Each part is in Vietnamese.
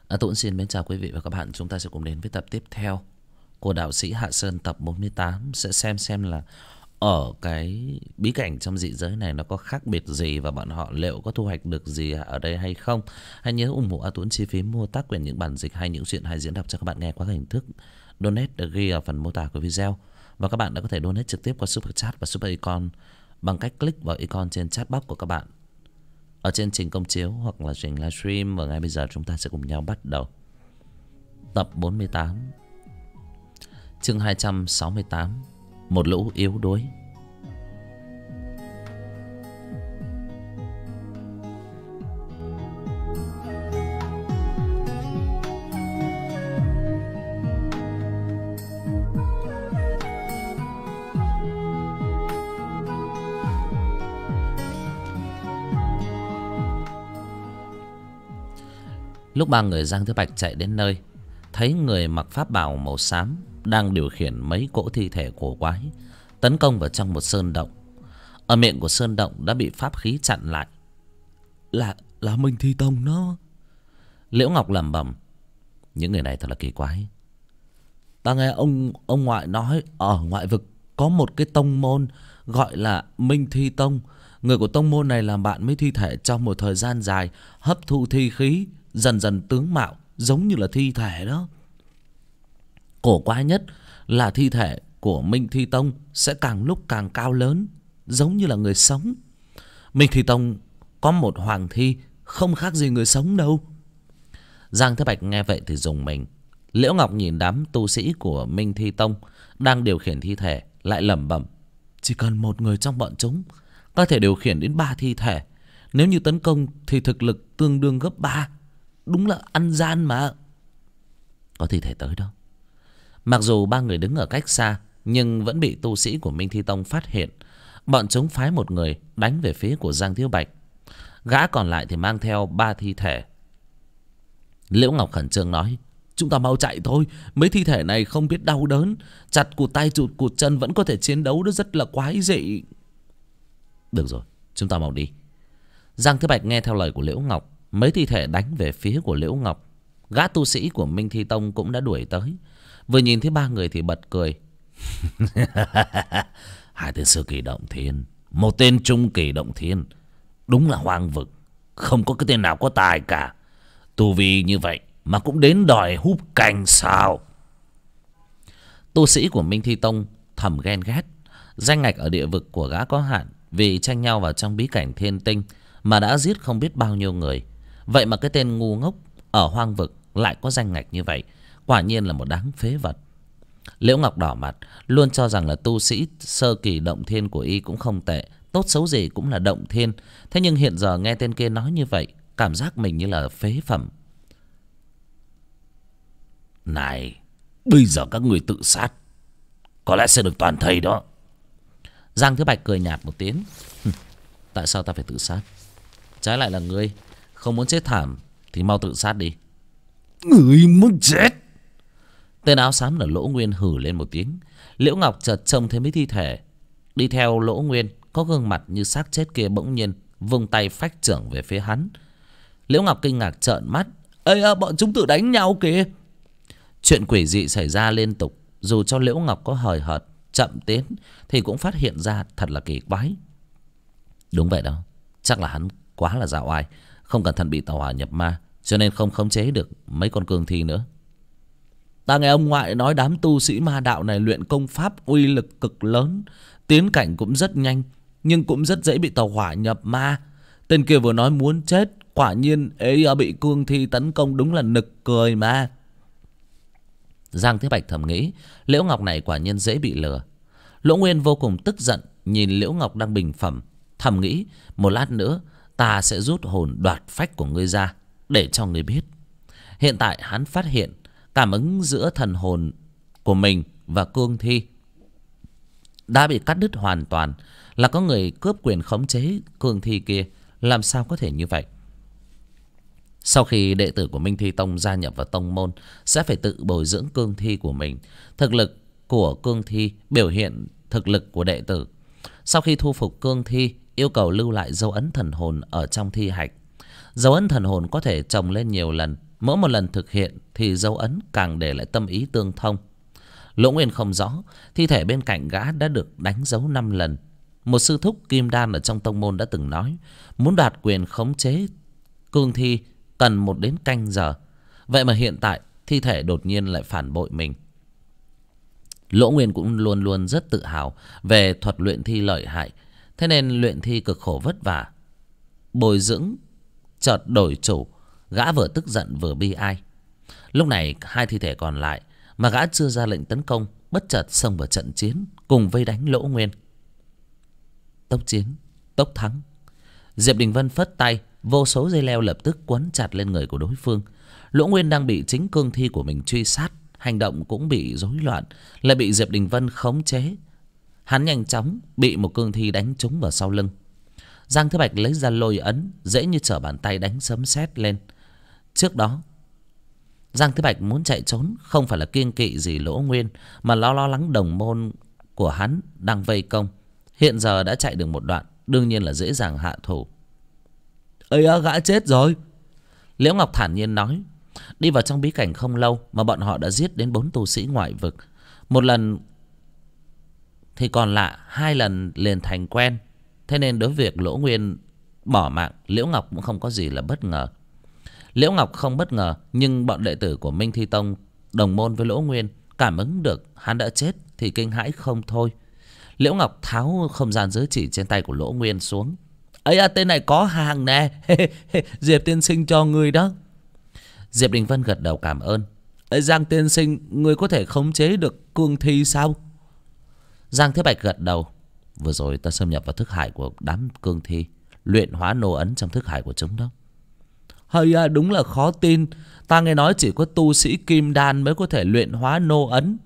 Tôi cũng xin mến chào quý vị và các bạn. Chúng ta sẽ cùng đến với tập tiếp theo của Đạo sĩ Hạ Sơn tập 48. Sẽ xem là ở cái bí cảnh trong dị giới này nó có khác biệt gì, và bọn họ liệu có thu hoạch được gì ở đây hay không. Hãy nhớ ủng hộ A Tuấn chi phí mua tác quyền những bản dịch hay những chuyện hay diễn đọc cho các bạn nghe qua hình thức donate được ghi ở phần mô tả của video. Và các bạn đã có thể donate trực tiếp qua Super Chat và Super Icon bằng cách click vào icon trên chat box của các bạn ở trên trình công chiếu hoặc là trình livestream. Và ngay bây giờ chúng ta sẽ cùng nhau bắt đầu tập 48, chương 268, một lũ yếu đuối. Lúc ba người Giang Thứ Bạch chạy đến nơi, thấy người mặc pháp bào màu xám đang điều khiển mấy cỗ thi thể cổ quái tấn công vào trong một sơn động. Ở miệng của sơn động đã bị pháp khí chặn lại. Là Minh Thi Tông nó. Liễu Ngọc lẩm bẩm, những người này thật là kỳ quái. Ta nghe ông ngoại nói ở ngoại vực có một cái tông môn gọi là Minh Thi Tông. Người của tông môn này làm bạn với thi thể trong một thời gian dài, hấp thu thi khí, dần dần tướng mạo giống như là thi thể đó. Cổ quái nhất là thi thể của Minh Thi Tông sẽ càng lúc càng cao lớn, giống như là người sống. Minh Thi Tông có một hoàng thi không khác gì người sống đâu. Giang Thế Bạch nghe vậy thì rùng mình. Liễu Ngọc nhìn đám tu sĩ của Minh Thi Tông đang điều khiển thi thể, lại lẩm bẩm, chỉ cần một người trong bọn chúng có thể điều khiển đến 3 thi thể. Nếu như tấn công thì thực lực tương đương gấp 3. Đúng là ăn gian mà. Có thi thể tới đó. Mặc dù ba người đứng ở cách xa, nhưng vẫn bị tu sĩ của Minh Thi Tông phát hiện. Bọn chúng phái một người đánh về phía của Giang Thiếu Bạch. Gã còn lại thì mang theo 3 thi thể. Liễu Ngọc khẩn trương nói, chúng ta mau chạy thôi. Mấy thi thể này không biết đau đớn, chặt cụt tay chụt cụt chân vẫn có thể chiến đấu, đó rất là quái dị. Được rồi, chúng ta mau đi. Giang Thiếu Bạch nghe theo lời của Liễu Ngọc. Mấy thi thể đánh về phía của Liễu Ngọc. Gã tu sĩ của Minh Thi Tông cũng đã đuổi tới. Vừa nhìn thấy ba người thì bật cười. Hai tên sơ kỳ động thiên, một tên trung kỳ động thiên. Đúng là hoang vực, không có cái tên nào có tài cả. Tu vi như vậy mà cũng đến đòi húp canh sao? Tu sĩ của Minh Thi Tông thầm ghen ghét. Danh ngạch ở địa vực của gã có hạn, vì tranh nhau vào trong bí cảnh thiên tinh mà đã giết không biết bao nhiêu người. Vậy mà cái tên ngu ngốc ở hoang vực lại có danh ngạch như vậy, quả nhiên là một đám phế vật. Liễu Ngọc đỏ mặt, luôn cho rằng là tu sĩ sơ kỳ động thiên của y cũng không tệ, tốt xấu gì cũng là động thiên. Thế nhưng hiện giờ nghe tên kia nói như vậy, cảm giác mình như là phế phẩm. Này, bây giờ các người tự sát có lẽ sẽ được toàn thây đó. Giang Thứ Bạch cười nhạt một tiếng. Tại sao ta phải tự sát? Trái lại là ngươi không muốn chết thảm thì mau tự sát đi. Ngươi muốn chết? Tên áo xám là Lỗ Nguyên hừ lên một tiếng. Liễu Ngọc chợt trông thấy mấy thi thể đi theo Lỗ Nguyên có gương mặt như xác chết kia bỗng nhiên vung tay phách chưởng về phía hắn. Liễu Ngọc kinh ngạc trợn mắt. Ây à, bọn chúng tự đánh nhau kìa. Chuyện quỷ dị xảy ra liên tục. Dù cho Liễu Ngọc có hời hợt chậm tiến thì cũng phát hiện ra thật là kỳ quái. Đúng vậy đó, chắc là hắn quá là dạo oai, không cẩn thận bị tàu hỏa nhập ma, cho nên không khống chế được mấy con cương thi nữa. Ta nghe ông ngoại nói đám tu sĩ ma đạo này luyện công pháp uy lực cực lớn, tiến cảnh cũng rất nhanh, nhưng cũng rất dễ bị tàu hỏa nhập ma. Tên kia vừa nói muốn chết, quả nhiên ấy bị cương thi tấn công, đúng là nực cười mà. Giang Thế Bạch thầm nghĩ, Liễu Ngọc này quả nhiên dễ bị lừa. Lỗ Nguyên vô cùng tức giận nhìn Liễu Ngọc đang bình phẩm, thầm nghĩ một lát nữa ta sẽ rút hồn đoạt phách của ngươi ra để cho ngươi biết. Hiện tại hắn phát hiện cảm ứng giữa thần hồn của mình và cương thi đã bị cắt đứt hoàn toàn, là có người cướp quyền khống chế cương thi kia. Làm sao có thể như vậy? Sau khi đệ tử của Minh Thi Tông gia nhập vào tông môn, sẽ phải tự bồi dưỡng cương thi của mình. Thực lực của cương thi biểu hiện thực lực của đệ tử. Sau khi thu phục cương thi, yêu cầu lưu lại dấu ấn thần hồn ở trong thi hạch. Dấu ấn thần hồn có thể chồng lên nhiều lần, mỗi một lần thực hiện thì dấu ấn càng để lại tâm ý tương thông. Lỗ Nguyên không rõ thi thể bên cạnh gã đã được đánh dấu 5 lần. Một sư thúc kim đan ở trong tông môn đã từng nói, muốn đoạt quyền khống chế cương thi cần 1 đến canh giờ. Vậy mà hiện tại thi thể đột nhiên lại phản bội mình. Lỗ Nguyên cũng luôn luôn rất tự hào về thuật luyện thi lợi hại, thế nên luyện thi cực khổ vất vả. Bồi dưỡng chợt đổi chủ, gã vừa tức giận vừa bi ai. Lúc này 2 thi thể còn lại mà gã chưa ra lệnh tấn công, bất chợt xông vào trận chiến cùng vây đánh Lỗ Nguyên. Tốc chiến, tốc thắng. Diệp Đình Vân phất tay, vô số dây leo lập tức quấn chặt lên người của đối phương. Lỗ Nguyên đang bị chính cương thi của mình truy sát, hành động cũng bị rối loạn, lại bị Diệp Đình Vân khống chế. Hắn nhanh chóng bị một cương thi đánh trúng vào sau lưng. Giang Thế Bạch lấy ra lôi ấn, dễ như trở bàn tay đánh sấm sét lên. Trước đó Giang Thế Bạch muốn chạy trốn không phải là kiêng kỵ gì Lỗ Nguyên, mà lo lắng đồng môn của hắn đang vây công. Hiện giờ đã chạy được một đoạn, đương nhiên là dễ dàng hạ thủ. Ây, gã chết rồi, Liễu Ngọc thản nhiên nói. Đi vào trong bí cảnh không lâu mà bọn họ đã giết đến 4 tu sĩ ngoại vực. 1 lần thì còn lạ, 2 lần liền thành quen. Thế nên đối với việc Lỗ Nguyên bỏ mạng, Liễu Ngọc cũng không có gì là bất ngờ. Liễu Ngọc không bất ngờ, nhưng bọn đệ tử của Minh Thi Tông đồng môn với Lỗ Nguyên cảm ứng được hắn đã chết thì kinh hãi không thôi. Liễu Ngọc tháo không gian giới chỉ trên tay của Lỗ Nguyên xuống. Ấy, tên này có hàng nè. Diệp tiên sinh cho người đó. Diệp Đình Vân gật đầu cảm ơn. Giang tiên sinh, người có thể khống chế được cương thi sao? Giang Thế Bạch gật đầu. Vừa rồi ta xâm nhập vào thức hải của đám cương thi, luyện hóa nô ấn trong thức hải của chúng đó. Hay, đúng là khó tin. Ta nghe nói chỉ có tu sĩ kim đan mới có thể luyện hóa nô ấn.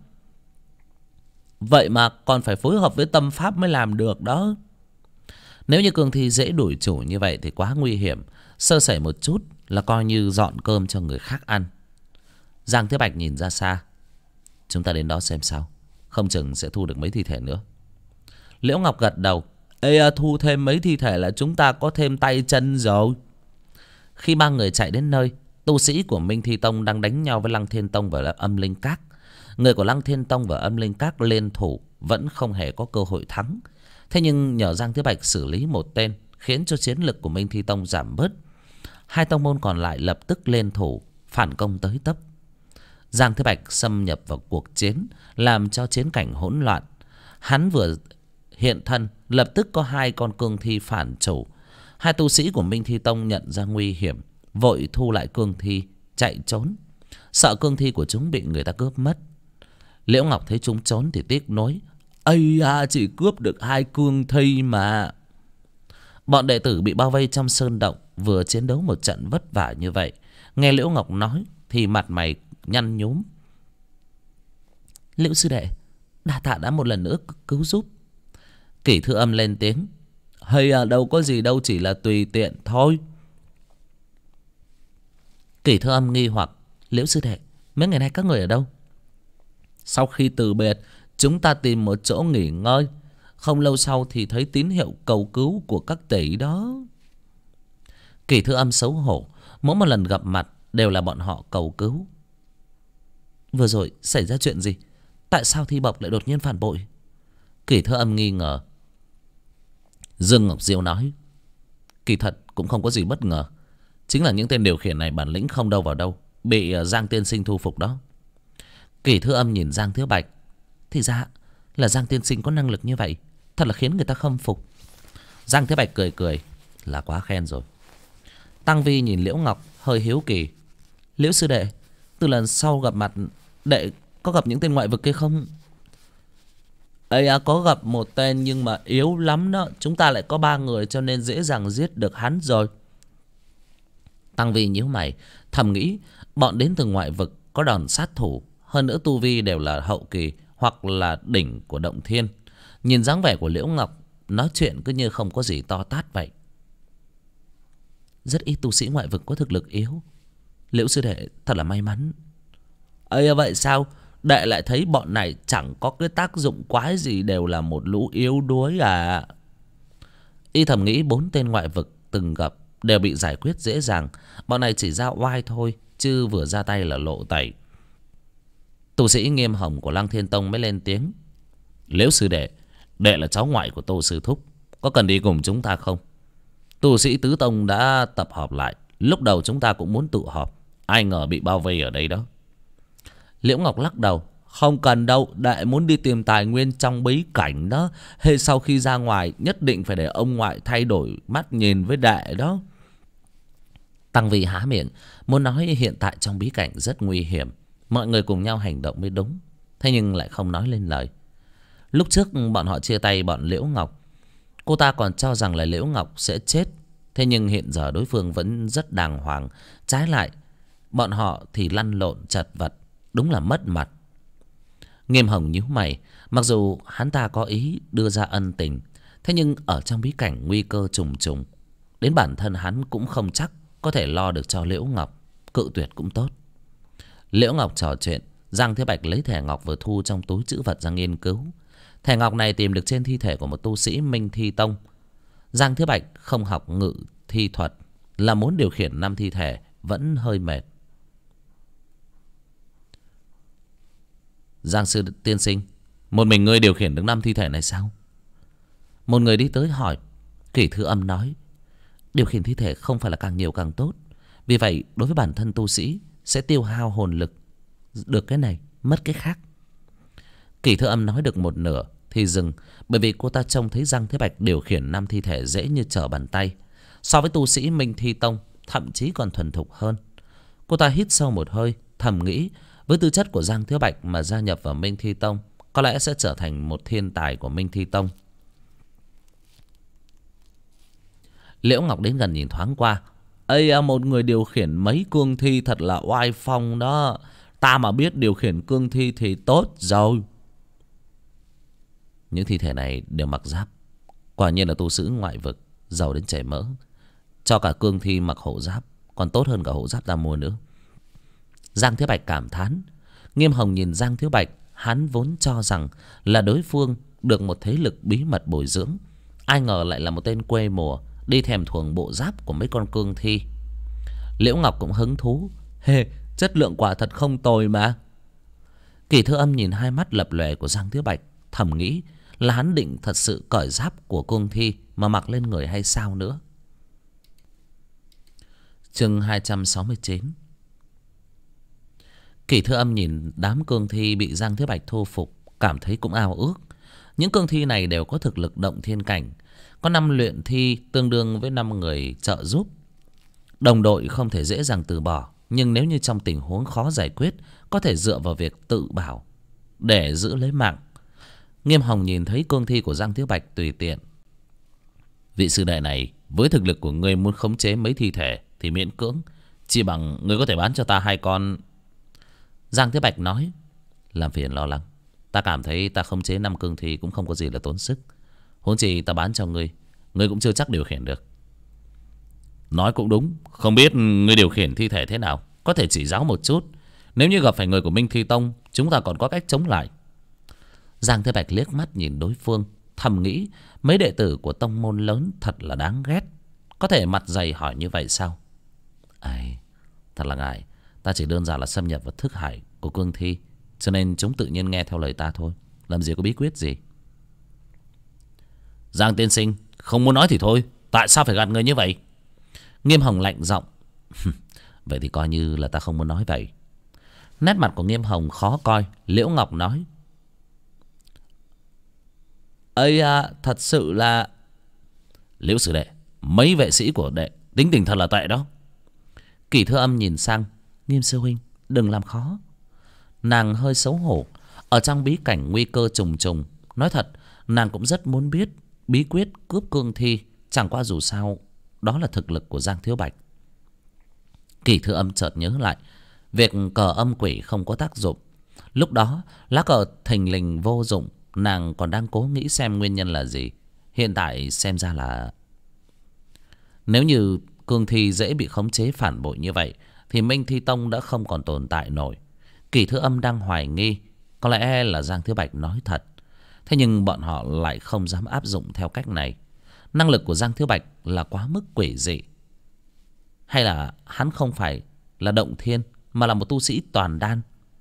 Vậy mà còn phải phối hợp với tâm pháp mới làm được đó. Nếu như cương thi dễ đuổi chủ như vậy thì quá nguy hiểm. Sơ sẩy một chút là coi như dọn cơm cho người khác ăn. Giang Thế Bạch nhìn ra xa. Chúng ta đến đó xem sao, không chừng sẽ thu được mấy thi thể nữa. Liễu Ngọc gật đầu. Thu thêm mấy thi thể là chúng ta có thêm tay chân rồi. Khi 3 người chạy đến nơi, tu sĩ của Minh Thi Tông đang đánh nhau với Lăng Thiên Tông và Âm Linh Các. Người của Lăng Thiên Tông và Âm Linh Các liên thủ vẫn không hề có cơ hội thắng. Thế nhưng nhờ Giang Thế Bạch xử lý một tên, khiến cho chiến lực của Minh Thi Tông giảm bớt. 2 tông môn còn lại lập tức liên thủ phản công tới tấp. Giang Thế Bạch xâm nhập vào cuộc chiến, làm cho chiến cảnh hỗn loạn. Hắn vừa hiện thân, lập tức có 2 con cương thi phản chủ. 2 tu sĩ của Minh Thi Tông nhận ra nguy hiểm, vội thu lại cương thi chạy trốn, sợ cương thi của chúng bị người ta cướp mất. Liễu Ngọc thấy chúng trốn thì tiếc nuối. Chỉ cướp được 2 cương thi mà. Bọn đệ tử bị bao vây trong sơn động, vừa chiến đấu một trận vất vả như vậy, nghe Liễu Ngọc nói thì mặt mày nhăn nhúm. Liễu sư đệ, đa tạ đã một lần nữa cứu giúp. Kỷ Thư Âm lên tiếng. Đâu có gì đâu, chỉ là tùy tiện thôi. Kỷ Thư Âm nghi hoặc. Liễu sư đệ, mấy ngày nay các người ở đâu? Sau khi từ biệt, chúng ta tìm một chỗ nghỉ ngơi. Không lâu sau thì thấy tín hiệu cầu cứu của các tỷ đó. Kỷ Thư Âm xấu hổ. Mỗi một lần gặp mặt đều là bọn họ cầu cứu. Vừa rồi xảy ra chuyện gì? Tại sao Thi Bộc lại đột nhiên phản bội? Kỷ Thư Âm nghi ngờ. Dương Ngọc Diêu nói. Kỳ thật cũng không có gì bất ngờ. Chính là những tên điều khiển này bản lĩnh không đâu vào đâu, bị Giang tiên sinh thu phục đó. Kỷ Thư Âm nhìn Giang Thế Bạch. Thì ra là Giang tiên sinh có năng lực như vậy, thật là khiến người ta khâm phục. Giang Thế Bạch cười cười. Là quá khen rồi. Tăng Vi nhìn Liễu Ngọc hơi hiếu kỳ. Liễu sư đệ, từ lần sau gặp mặt, đệ có gặp những tên ngoại vực kia không? Có gặp một tên nhưng mà yếu lắm đó. Chúng ta lại có 3 người cho nên dễ dàng giết được hắn rồi. Tăng Vi nhíu mày, thầm nghĩ bọn đến từ ngoại vực có đòn sát thủ, hơn nữa tu vi đều là hậu kỳ hoặc là đỉnh của động thiên. Nhìn dáng vẻ của Liễu Ngọc, nói chuyện cứ như không có gì to tát vậy. Rất ít tu sĩ ngoại vực có thực lực yếu. Liễu sư đệ thật là may mắn. Vậy sao? Đệ lại thấy bọn này chẳng có cái tác dụng quái gì, đều là một lũ yếu đuối à. Y thầm nghĩ 4 tên ngoại vực từng gặp đều bị giải quyết dễ dàng. Bọn này chỉ ra oai thôi, chứ vừa ra tay là lộ tẩy. Tu sĩ Nghiêm Hồng của Lăng Thiên Tông mới lên tiếng. Liễu sư đệ, đệ là cháu ngoại của Tô sư thúc, có cần đi cùng chúng ta không? Tu sĩ tứ tông đã tập hợp lại. Lúc đầu chúng ta cũng muốn tụ họp, ai ngờ bị bao vây ở đây đó. Liễu Ngọc lắc đầu. Không cần đâu, đệ muốn đi tìm tài nguyên trong bí cảnh đó. Hay sau khi ra ngoài nhất định phải để ông ngoại thay đổi mắt nhìn với đệ đó. Tăng Vị há miệng muốn nói hiện tại trong bí cảnh rất nguy hiểm, mọi người cùng nhau hành động mới đúng. Thế nhưng lại không nói lên lời. Lúc trước bọn họ chia tay bọn Liễu Ngọc, cô ta còn cho rằng là Liễu Ngọc sẽ chết. Thế nhưng hiện giờ đối phương vẫn rất đàng hoàng. Trái lại bọn họ thì lăn lộn chật vật, đúng là mất mặt. Nghiêm Hồng nhíu mày. Mặc dù hắn ta có ý đưa ra ân tình, thế nhưng ở trong bí cảnh nguy cơ trùng trùng, đến bản thân hắn cũng không chắc có thể lo được cho Liễu Ngọc. Cự tuyệt cũng tốt. Liễu Ngọc trò chuyện, Giang Thế Bạch lấy thẻ ngọc vừa thu trong túi trữ vật ra nghiên cứu. Thẻ ngọc này tìm được trên thi thể của một tu sĩ Minh Thi Tông. Giang Thế Bạch không học ngự thi thuật, là muốn điều khiển 5 thi thể vẫn hơi mệt. Giang sư tiên sinh, một mình ngươi điều khiển được 5 thi thể này sao? Một người đi tới hỏi. Kỷ Thư Âm nói, điều khiển thi thể không phải là càng nhiều càng tốt. Vì vậy đối với bản thân tu sĩ sẽ tiêu hao hồn lực, được cái này mất cái khác. Kỷ Thư Âm nói được một nửa thì dừng, bởi vì cô ta trông thấy Giang Thế Bạch điều khiển 5 thi thể dễ như trở bàn tay. So với tu sĩ Minh Thi Tông thậm chí còn thuần thục hơn. Cô ta hít sâu một hơi, thầm nghĩ với tư chất của Giang Thế Bạch mà gia nhập vào Minh Thi Tông, có lẽ sẽ trở thành một thiên tài của Minh Thi Tông. Liễu Ngọc đến gần nhìn thoáng qua. Ây, một người điều khiển mấy cương thi thật là oai phong đó. Ta mà biết điều khiển cương thi thì tốt rồi. Những thi thể này đều mặc giáp, quả nhiên là tu sĩ ngoại vực, giàu đến chảy mỡ. Cho cả cương thi mặc hộ giáp còn tốt hơn cả hộ giáp ta mua nữa. Giang Thế Bạch cảm thán. Nghiêm Hồng nhìn Giang Thế Bạch, hắn vốn cho rằng là đối phương được một thế lực bí mật bồi dưỡng, ai ngờ lại là một tên quê mùa đi thèm thuồng bộ giáp của mấy con cương thi. Liễu Ngọc cũng hứng thú. Hê, chất lượng quả thật không tồi mà. Kỷ Thư Âm nhìn hai mắt lập lòe của Giang Thế Bạch, thầm nghĩ là hắn định thật sự cởi giáp của cương thi mà mặc lên người hay sao nữa. Chương 269. Kỷ Thư Âm nhìn đám cương thi bị Giang Thế Bạch thu phục, cảm thấy cũng ao ước. Những cương thi này đều có thực lực động thiên cảnh, có 5 luyện thi tương đương với 5 người trợ giúp. Đồng đội không thể dễ dàng từ bỏ, nhưng nếu như trong tình huống khó giải quyết, có thể dựa vào việc tự bảo để giữ lấy mạng. Nghiêm Hồng nhìn thấy cương thi của Giang Thế Bạch tùy tiện. Vị sư đệ này, với thực lực của ngươi muốn khống chế mấy thi thể thì miễn cưỡng, chỉ bằng ngươi có thể bán cho ta 2 con. Giang Thế Bạch nói. Làm phiền lo lắng, ta cảm thấy ta khống chế 5 cương thi cũng không có gì là tốn sức. Huống chi ta bán cho ngươi, ngươi cũng chưa chắc điều khiển được. Nói cũng đúng, không biết ngươi điều khiển thi thể thế nào, có thể chỉ giáo một chút. Nếu như gặp phải người của Minh Thi Tông, chúng ta còn có cách chống lại. Giang Thế Bạch liếc mắt nhìn đối phương, thầm nghĩ mấy đệ tử của tông môn lớn thật là đáng ghét, có thể mặt dày hỏi như vậy sao? Ai, thật là ngại. Ta chỉ đơn giản là xâm nhập vào thức hải của cương thi, cho nên chúng tự nhiên nghe theo lời ta thôi, làm gì có bí quyết gì. Giang tiên sinh, không muốn nói thì thôi, tại sao phải gạt người như vậy? Nghiêm Hồng lạnh giọng. Vậy thì coi như là ta không muốn nói vậy. Nét mặt của Nghiêm Hồng khó coi. Liễu Ngọc nói. Ây à, thật sự là... Liễu sư đệ, mấy vệ sĩ của đệ tính tình thật là tệ đó. Kỷ Thư Âm nhìn sang. Nghiêm sư huynh, đừng làm khó. Nàng hơi xấu hổ. Ở trong bí cảnh nguy cơ trùng trùng, nói thật, nàng cũng rất muốn biết bí quyết cướp cương thi. Chẳng qua dù sao, đó là thực lực của Giang Thiếu Bạch. Kỷ Thư Âm chợt nhớ lại, việc cờ âm quỷ không có tác dụng. Lúc đó, lá cờ thình lình vô dụng. Nàng còn đang cố nghĩ xem nguyên nhân là gì. Hiện tại xem ra là... Nếu như cương thi dễ bị khống chế phản bội như vậy, thì Minh Thi Tông đã không còn tồn tại nổi. Kỷ Thư Âm đang hoài nghi, có lẽ là Giang Thiếu Bạch nói thật. Thế nhưng bọn họ lại không dám áp dụng theo cách này. Năng lực của Giang Thiếu Bạch là quá mức quỷ dị. Hay là hắn không phải là động thiên, mà là một tu sĩ toàn đan.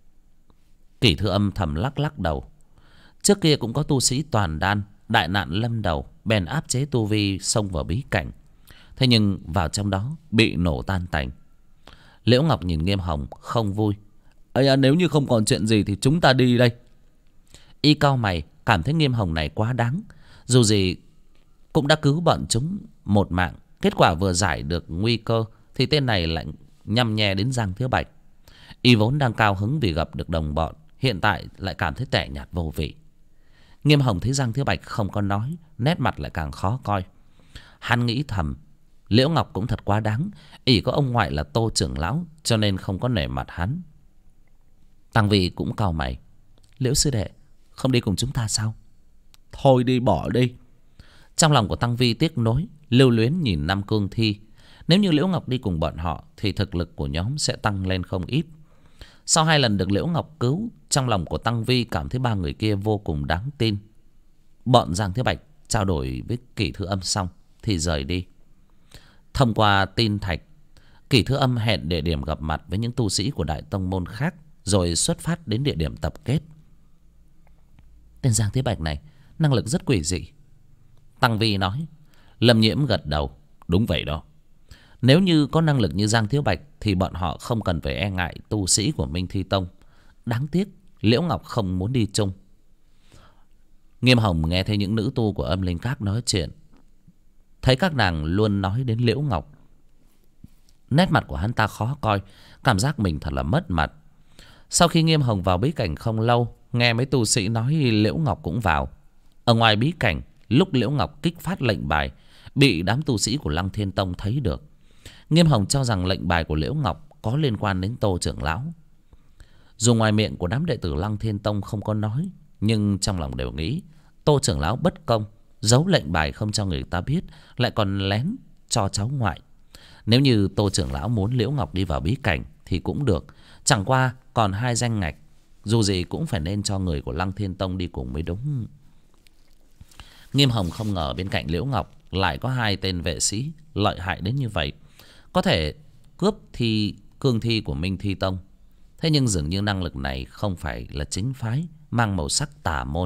Kỷ Thư Âm thầm lắc lắc đầu. Trước kia cũng có tu sĩ toàn đan đại nạn lâm đầu, bèn áp chế tu vi xông vào bí cảnh. Thế nhưng vào trong đó bị nổ tan tành. Liễu Ngọc nhìn Nghiêm Hồng không vui. Ây, nếu như không còn chuyện gì thì chúng ta đi đây. Y cau mày, cảm thấy Nghiêm Hồng này quá đáng. Dù gì cũng đã cứu bọn chúng một mạng, kết quả vừa giải được nguy cơ thì tên này lại nhăm nhe đến Giang Thiếu Bạch. Y vốn đang cao hứng vì gặp được đồng bọn, hiện tại lại cảm thấy tẻ nhạt vô vị. Nghiêm Hồng thấy Giang Thiếu Bạch không có nói, nét mặt lại càng khó coi. Hắn nghĩ thầm, Liễu Ngọc cũng thật quá đáng. ỷ có ông ngoại là Tô trưởng lão, cho nên không có nể mặt hắn. Tăng Vi cũng cau mày. Liễu sư đệ, không đi cùng chúng ta sao? Thôi đi, bỏ đi. Trong lòng của Tăng Vi tiếc nối, lưu luyến nhìn Nam Cương Thi. Nếu như Liễu Ngọc đi cùng bọn họ thì thực lực của nhóm sẽ tăng lên không ít. Sau 2 lần được Liễu Ngọc cứu, trong lòng của Tăng Vi cảm thấy 3 người kia vô cùng đáng tin. Bọn Giang Thiếu Bạch trao đổi với Kỷ Thư Âm xong thì rời đi. Thông qua tin thạch, Kỷ Thư Âm hẹn địa điểm gặp mặt với những tu sĩ của đại tông môn khác, rồi xuất phát đến địa điểm tập kết. Tên Giang Thiếu Bạch này năng lực rất quỷ dị, Tăng Vi nói. Lâm Nhiễm gật đầu. Đúng vậy đó. Nếu như có năng lực như Giang Thiếu Bạch thì bọn họ không cần phải e ngại tu sĩ của Minh Thi Tông. Đáng tiếc Liễu Ngọc không muốn đi chung. Nghiêm Hồng nghe thấy những nữ tu của Âm Linh Các nói chuyện, thấy các nàng luôn nói đến Liễu Ngọc. Nét mặt của hắn ta khó coi, cảm giác mình thật là mất mặt. Sau khi Nghiêm Hồng vào bí cảnh không lâu, nghe mấy tu sĩ nói Liễu Ngọc cũng vào. Ở ngoài bí cảnh, lúc Liễu Ngọc kích phát lệnh bài, bị đám tu sĩ của Lăng Thiên Tông thấy được. Nghiêm Hồng cho rằng lệnh bài của Liễu Ngọc có liên quan đến Tô trưởng lão. Dù ngoài miệng của đám đệ tử Lăng Thiên Tông không có nói, nhưng trong lòng đều nghĩ Tô trưởng lão bất công, giấu lệnh bài không cho người ta biết, lại còn lén cho cháu ngoại. Nếu như Tô trưởng lão muốn Liễu Ngọc đi vào bí cảnh thì cũng được, chẳng qua còn 2 danh ngạch, dù gì cũng phải nên cho người của Lăng Thiên Tông đi cùng mới đúng. Nghiêm Hồng không ngờ bên cạnh Liễu Ngọc lại có 2 tên vệ sĩ lợi hại đến như vậy, có thể cướp cương thi của Minh Thi Tông. Thế nhưng dường như năng lực này không phải là chính phái, mang màu sắc tà môn.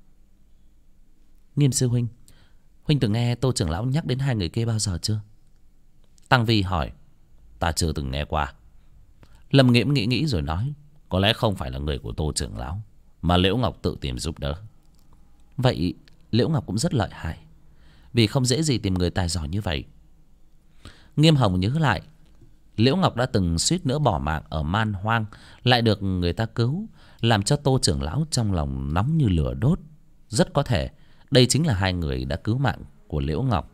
Nghiêm sư huynh, huynh từng nghe Tô trưởng lão nhắc đến 2 người kia bao giờ chưa? Tăng Vi hỏi. Ta chưa từng nghe qua. Lâm Nghiễm nghĩ rồi nói. Có lẽ không phải là người của Tô trưởng lão, mà Liễu Ngọc tự tìm giúp đỡ. Vậy Liễu Ngọc cũng rất lợi hại, vì không dễ gì tìm người tài giỏi như vậy. Nghiêm Hồng nhớ lại, Liễu Ngọc đã từng suýt nữa bỏ mạng ở Man Hoang, lại được người ta cứu, làm cho Tô trưởng lão trong lòng nóng như lửa đốt. Rất có thể đây chính là 2 người đã cứu mạng của Liễu Ngọc.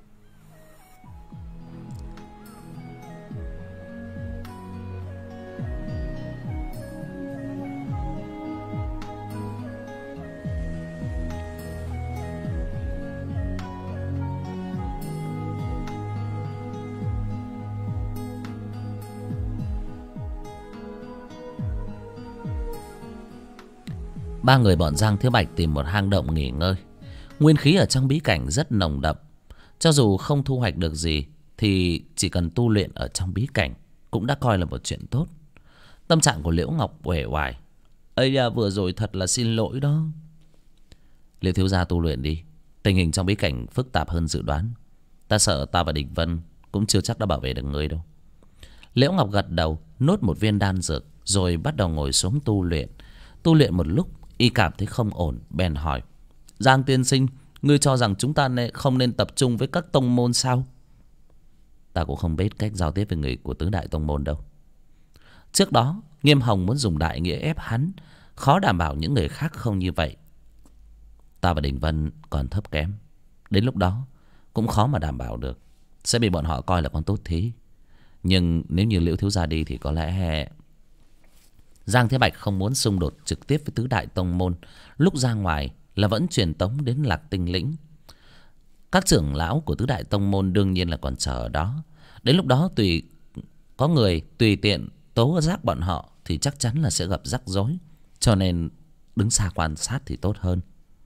Ba người bọn Giang Thiếu Bạch tìm một hang động nghỉ ngơi. Nguyên khí ở trong bí cảnh rất nồng đậm, cho dù không thu hoạch được gì thì chỉ cần tu luyện ở trong bí cảnh cũng đã coi là một chuyện tốt. Tâm trạng của Liễu Ngọc uể oải. Ây da, vừa rồi thật là xin lỗi đó. Liễu thiếu gia tu luyện đi, tình hình trong bí cảnh phức tạp hơn dự đoán. Ta sợ ta và Địch Vân cũng chưa chắc đã bảo vệ được ngươi đâu. Liễu Ngọc gật đầu, nuốt một viên đan dược, rồi bắt đầu ngồi xuống tu luyện. Tu luyện một lúc, y cảm thấy không ổn, bèn hỏi. Giang tiên sinh, ngươi cho rằng chúng ta không nên tập trung với các tông môn sao? Ta cũng không biết cách giao tiếp với người của tứ đại tông môn đâu. Trước đó Nghiêm Hồng muốn dùng đại nghĩa ép hắn, khó đảm bảo những người khác không như vậy. Ta và Đình Vân còn thấp kém, đến lúc đó cũng khó mà đảm bảo được, sẽ bị bọn họ coi là con tốt thí. Nhưng nếu như Liễu thiếu gia đi thì có lẽ... Giang Thế Bạch không muốn xung đột trực tiếp với tứ đại tông môn, lúc ra ngoài là vẫn truyền tống đến Lạc Tinh Lĩnh. Các trưởng lão của tứ đại tông môn đương nhiên là còn chờ ở đó. Đến lúc đó có người tùy tiện tố giác bọn họ thì chắc chắn là sẽ gặp rắc rối. Cho nên đứng xa quan sát thì tốt hơn.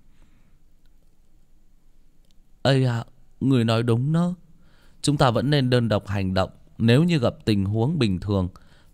Ây à, người nói đúng đó. Chúng ta vẫn nên đơn độc hành động. Nếu như gặp tình huống bình thường,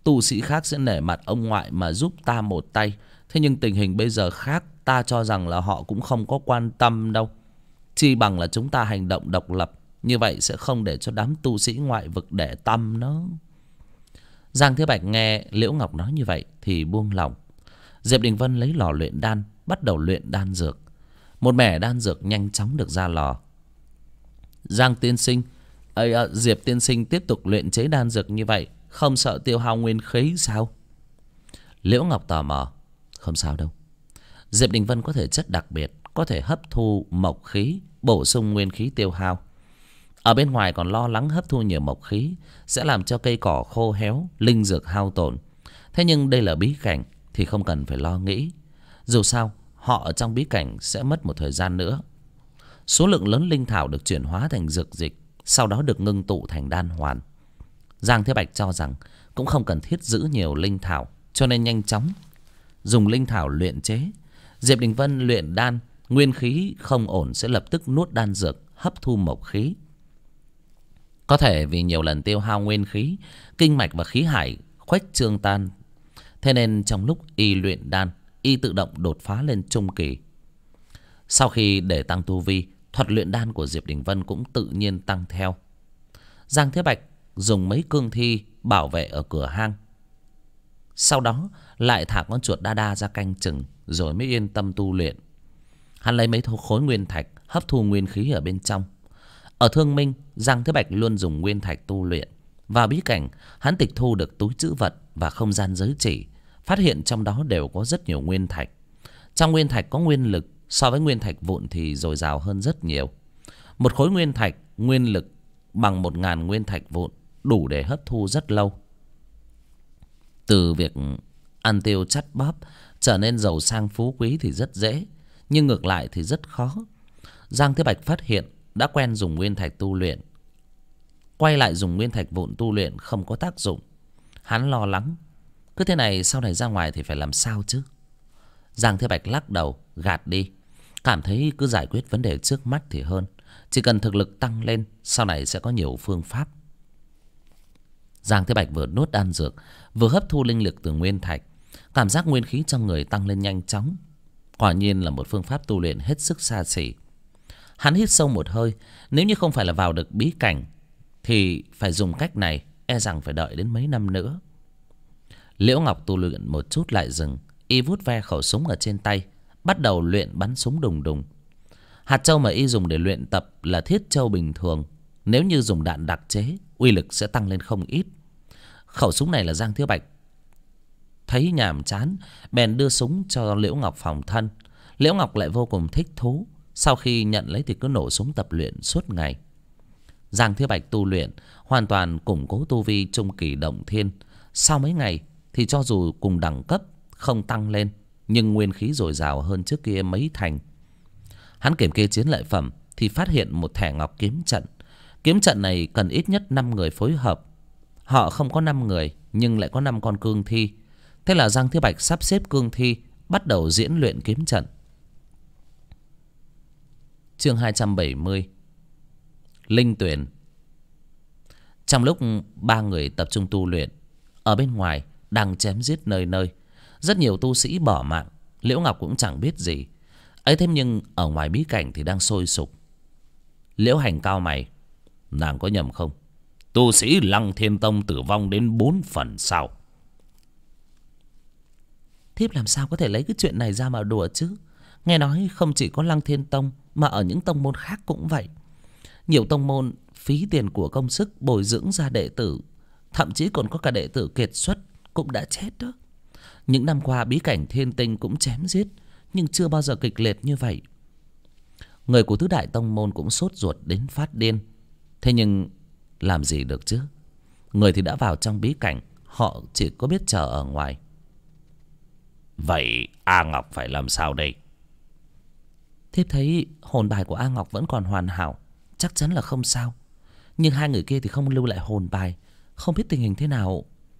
tu sĩ khác sẽ nể mặt ông ngoại mà giúp ta một tay. Thế nhưng tình hình bây giờ khác, ta cho rằng là họ cũng không có quan tâm đâu. Chi bằng là chúng ta hành động độc lập, như vậy sẽ không để cho đám tu sĩ ngoại vực để tâm nó. Giang Thế Bạch nghe Liễu Ngọc nói như vậy thì buông lòng. Diệp Đình Vân lấy lò luyện đan, bắt đầu luyện đan dược. Một mẻ đan dược nhanh chóng được ra lò. Giang tiên sinh, Diệp tiên sinh tiếp tục luyện chế đan dược như vậy, không sợ tiêu hao nguyên khí sao? Liễu Ngọc tò mò. Không sao đâu. Diệp Đình Vân có thể chất đặc biệt, có thể hấp thu mộc khí, bổ sung nguyên khí tiêu hao. Ở bên ngoài còn lo lắng hấp thu nhiều mộc khí sẽ làm cho cây cỏ khô héo, linh dược hao tổn. Thế nhưng đây là bí cảnh thì không cần phải lo nghĩ. Dù sao họ ở trong bí cảnh sẽ mất một thời gian nữa. Số lượng lớn linh thảo được chuyển hóa thành dược dịch, sau đó được ngưng tụ thành đan hoàn. Giang Thế Bạch cho rằng cũng không cần thiết giữ nhiều linh thảo, cho nên nhanh chóng dùng linh thảo luyện chế. Diệp Đình Vân luyện đan, nguyên khí không ổn sẽ lập tức nuốt đan dược, hấp thu mộc khí. Có thể vì nhiều lần tiêu hao nguyên khí, kinh mạch và khí hải khuếch trương tan. Thế nên trong lúc y luyện đan, y tự động đột phá lên trung kỳ. Sau khi để tăng tu vi, thuật luyện đan của Diệp Đình Vân cũng tự nhiên tăng theo. Giang Thế Bạch dùng mấy cương thi bảo vệ ở cửa hang. Sau đó lại thả con chuột đa đa ra canh chừng, rồi mới yên tâm tu luyện. Hắn lấy mấy khối nguyên thạch hấp thu nguyên khí ở bên trong. Ở Thương Minh, Giang Thế Bạch luôn dùng nguyên thạch tu luyện. Vào bí cảnh, hắn tịch thu được túi trữ vật và không gian giới chỉ, phát hiện trong đó đều có rất nhiều nguyên thạch. Trong nguyên thạch có nguyên lực, so với nguyên thạch vụn thì dồi dào hơn rất nhiều. Một khối nguyên thạch nguyên lực bằng 1000 nguyên thạch vụn, đủ để hấp thu rất lâu. Từ việc ăn tiêu chắt bóp trở nên giàu sang phú quý thì rất dễ, nhưng ngược lại thì rất khó. Giang Thế Bạch phát hiện đã quen dùng nguyên thạch tu luyện, quay lại dùng nguyên thạch vụn tu luyện không có tác dụng. Hắn lo lắng, cứ thế này sau này ra ngoài thì phải làm sao chứ? Giang Thế Bạch lắc đầu gạt đi, cảm thấy cứ giải quyết vấn đề trước mắt thì hơn. Chỉ cần thực lực tăng lên, sau này sẽ có nhiều phương pháp. Giang Thế Bạch vừa nuốt đan dược, vừa hấp thu linh lực từ nguyên thạch, cảm giác nguyên khí trong người tăng lên nhanh chóng. Quả nhiên là một phương pháp tu luyện hết sức xa xỉ. Hắn hít sâu một hơi, nếu như không phải là vào được bí cảnh thì phải dùng cách này, e rằng phải đợi đến mấy năm nữa. Liễu Ngọc tu luyện một chút lại dừng, y vuốt ve khẩu súng ở trên tay, bắt đầu luyện bắn súng đùng đùng. Hạt châu mà y dùng để luyện tập là thiết châu bình thường, nếu như dùng đạn đặc chế, uy lực sẽ tăng lên không ít. Khẩu súng này là Giang Thế Bạch thấy nhàm chán, bèn đưa súng cho Liễu Ngọc phòng thân. Liễu Ngọc lại vô cùng thích thú, sau khi nhận lấy thì cứ nổ súng tập luyện suốt ngày. Giang Thế Bạch tu luyện hoàn toàn củng cố tu vi trung kỳ động thiên. Sau mấy ngày thì cho dù cùng đẳng cấp không tăng lên, nhưng nguyên khí dồi dào hơn trước kia mấy thành. Hắn kiểm kê chiến lợi phẩm thì phát hiện một thẻ ngọc kiếm trận. Kiếm trận này cần ít nhất 5 người phối hợp. Họ không có 5 người nhưng lại có 5 con cương thi. Thế là Giang Thế Bạch sắp xếp cương thi bắt đầu diễn luyện kiếm trận. Chương 270, Linh Tuyển. Trong lúc 3 người tập trung tu luyện, ở bên ngoài đang chém giết nơi nơi, rất nhiều tu sĩ bỏ mạng. Liễu Ngọc cũng chẳng biết gì ấy, thế nhưng ở ngoài bí cảnh thì đang sôi sục. Liễu Hành cau mày, nàng có nhầm không? Tu sĩ Lăng Thiên Tông tử vong đến 4 phần sao? Thiếp làm sao có thể lấy cái chuyện này ra mà đùa chứ? Nghe nói không chỉ có Lăng Thiên Tông mà ở những tông môn khác cũng vậy. Nhiều tông môn phí tiền của công sức bồi dưỡng ra đệ tử, thậm chí còn có cả đệ tử kiệt xuất cũng đã chết đó. Những năm qua bí cảnh Thiên Tinh cũng chém giết, nhưng chưa bao giờ kịch liệt như vậy. Người của tứ đại tông môn cũng sốt ruột đến phát điên. Thế nhưng làm gì được chứ? Người thì đã vào trong bí cảnh, họ chỉ có biết chờ ở ngoài. Vậy A Ngọc phải làm sao đây? Thiếp thấy hồn bài của A Ngọc vẫn còn hoàn hảo, chắc chắn là không sao. Nhưng hai người kia thì không lưu lại hồn bài, không biết tình hình thế nào.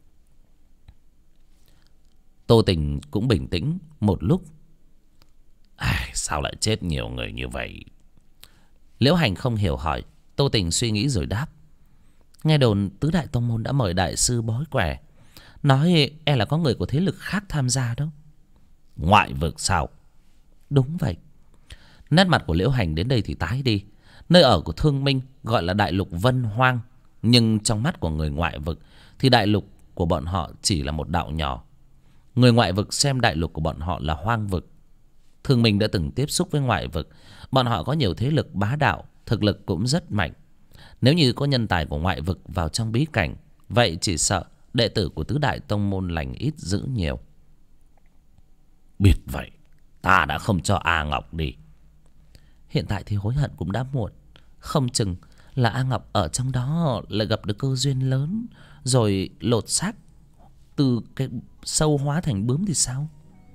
Tô Tình cũng bình tĩnh một lúc. Sao lại chết nhiều người như vậy? Liễu Hành không hiểu hỏi. Tô Tình suy nghĩ rồi đáp. Nghe đồn tứ đại tông môn đã mời đại sư bói quẻ, Nói e là có người của thế lực khác tham gia đó. Ngoại vực sao? Đúng vậy. Nét mặt của Liễu Hành đến đây thì tái đi. Nơi ở của Thương Minh gọi là đại lục Vân Hoang, nhưng trong mắt của người ngoại vực thì đại lục của bọn họ chỉ là một đạo nhỏ. Người ngoại vực xem đại lục của bọn họ là hoang vực. Thương Minh đã từng tiếp xúc với ngoại vực. Bọn họ có nhiều thế lực bá đạo, thực lực cũng rất mạnh. Nếu như có nhân tài của ngoại vực vào trong bí cảnh, vậy chỉ sợ đệ tử của tứ đại tông môn lành ít dữ nhiều. Biết vậy, ta đã không cho A Ngọc đi. Hiện tại thì hối hận cũng đã muộn. Không chừng là A Ngọc ở trong đó lại gặp được cơ duyên lớn, rồi lột xác từ cái sâu hóa thành bướm thì sao?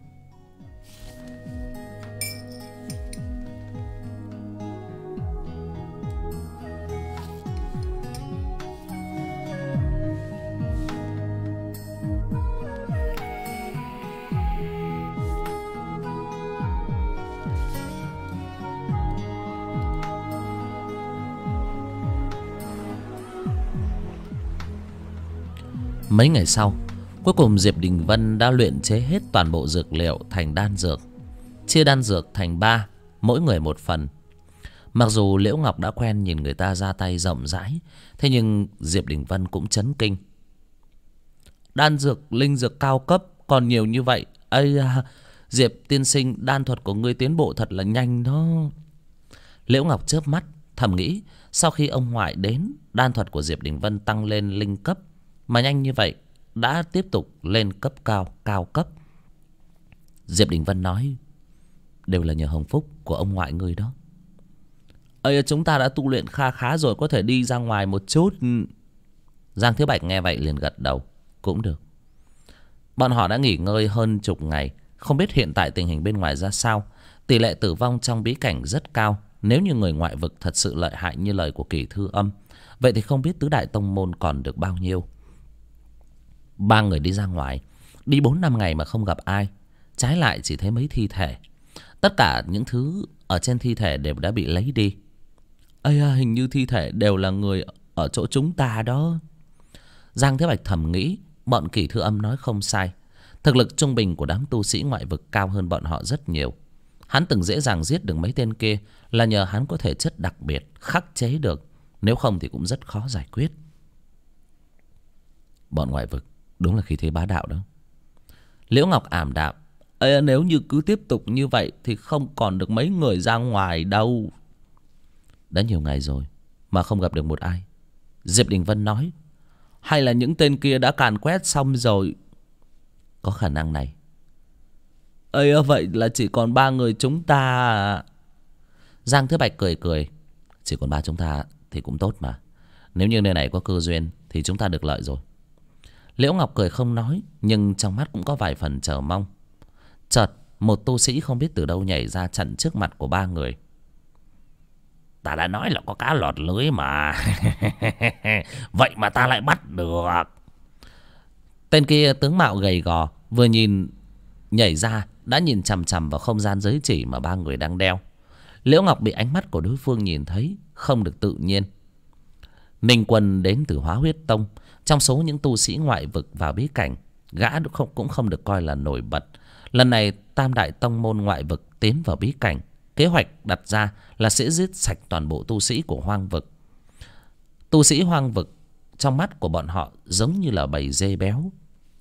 Mấy ngày sau, cuối cùng Diệp Đình Vân đã luyện chế hết toàn bộ dược liệu thành đan dược, chia đan dược thành 3, mỗi người một phần. Mặc dù Liễu Ngọc đã quen nhìn người ta ra tay rộng rãi, thế nhưng Diệp Đình Vân cũng chấn kinh. Đan dược, linh dược cao cấp còn nhiều như vậy. Ây à, Diệp tiên sinh, đan thuật của ngươi tiến bộ thật là nhanh đó. Liễu Ngọc chớp mắt thầm nghĩ, sau khi ông ngoại đến, đan thuật của Diệp Đình Vân tăng lên linh cấp, mà nhanh như vậy đã tiếp tục lên cấp cao cấp. Diệp Đình Vân nói, đều là nhờ hồng phúc của ông ngoại người đó. Ây, chúng ta đã tu luyện kha khá rồi, có thể đi ra ngoài một chút. Giang Thiếu Bạch nghe vậy liền gật đầu. Cũng được. Bọn họ đã nghỉ ngơi hơn chục ngày, không biết hiện tại tình hình bên ngoài ra sao. Tỷ lệ tử vong trong bí cảnh rất cao. Nếu như người ngoại vực thật sự lợi hại như lời của Kỳ Thư Âm, vậy thì không biết tứ đại tông môn còn được bao nhiêu. 3 người đi ra ngoài, đi 4-5 ngày mà không gặp ai. Trái lại chỉ thấy mấy thi thể. Tất cả những thứ ở trên thi thể đều đã bị lấy đi. Ây à, hình như thi thể đều là người ở chỗ chúng ta đó. Giang Thế Bạch thầm nghĩ, bọn Kỳ Thư Âm nói không sai. Thực lực trung bình của đám tu sĩ ngoại vực cao hơn bọn họ rất nhiều. Hắn từng dễ dàng giết được mấy tên kia là nhờ hắn có thể chất đặc biệt, khắc chế được. Nếu không thì cũng rất khó giải quyết. Bọn ngoại vực đúng là khí thế bá đạo đó. Liễu Ngọc ảm đạm. Ê, nếu như cứ tiếp tục như vậy thì không còn được mấy người ra ngoài đâu. Đã nhiều ngày rồi mà không gặp được một ai. Diệp Đình Vân nói, hay là những tên kia đã càn quét xong rồi? Có khả năng này. Ê, vậy là chỉ còn 3 người chúng ta à? Giang Thế Bạch cười cười. Chỉ còn 3 chúng ta thì cũng tốt mà. Nếu như nơi này có cơ duyên thì chúng ta được lợi rồi. Liễu Ngọc cười không nói, nhưng trong mắt cũng có vài phần chờ mong. Chợt một tu sĩ không biết từ đâu nhảy ra chặn trước mặt của 3 người. Ta đã nói là có cá lọt lưới mà. Vậy mà ta lại bắt được. Tên kia tướng mạo gầy gò, vừa nhìn nhảy ra đã nhìn chằm chằm vào không gian giới chỉ mà 3 người đang đeo. Liễu Ngọc bị ánh mắt của đối phương nhìn thấy không được tự nhiên. Ninh Quân đến từ Hóa Huyết Tông, trong số những tu sĩ ngoại vực vào bí cảnh, gã cũng không được coi là nổi bật. Lần này tam đại tông môn ngoại vực tiến vào bí cảnh, kế hoạch đặt ra là sẽ giết sạch toàn bộ tu sĩ của hoang vực. Tu sĩ hoang vực trong mắt của bọn họ giống như là bầy dê béo.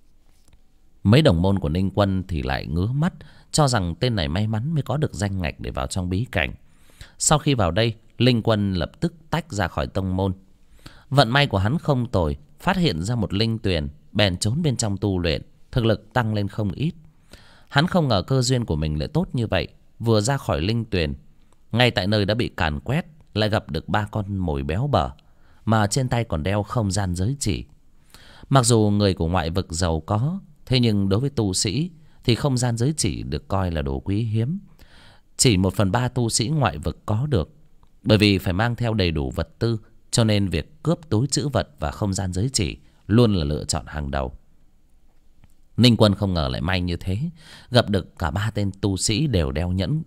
Mấy đồng môn của Ninh Quân thì lại ngứa mắt, cho rằng tên này may mắn mới có được danh ngạch để vào trong bí cảnh. Sau khi vào đây, Linh Quân lập tức tách ra khỏi tông môn. Vận may của hắn không tồi, phát hiện ra một linh tuyền, bèn trốn bên trong tu luyện, thực lực tăng lên không ít. Hắn không ngờ cơ duyên của mình lại tốt như vậy. Vừa ra khỏi linh tuyền, ngay tại nơi đã bị càn quét, lại gặp được 3 con mồi béo bở, mà trên tay còn đeo không gian giới chỉ. Mặc dù người của ngoại vực giàu có, thế nhưng đối với tu sĩ thì không gian giới chỉ được coi là đồ quý hiếm. Chỉ 1/3 tu sĩ ngoại vực có được. Bởi vì phải mang theo đầy đủ vật tư, cho nên việc cướp túi trữ vật và không gian giới chỉ luôn là lựa chọn hàng đầu. Ninh Quân không ngờ lại may như thế, gặp được cả 3 tên tu sĩ đều đeo nhẫn.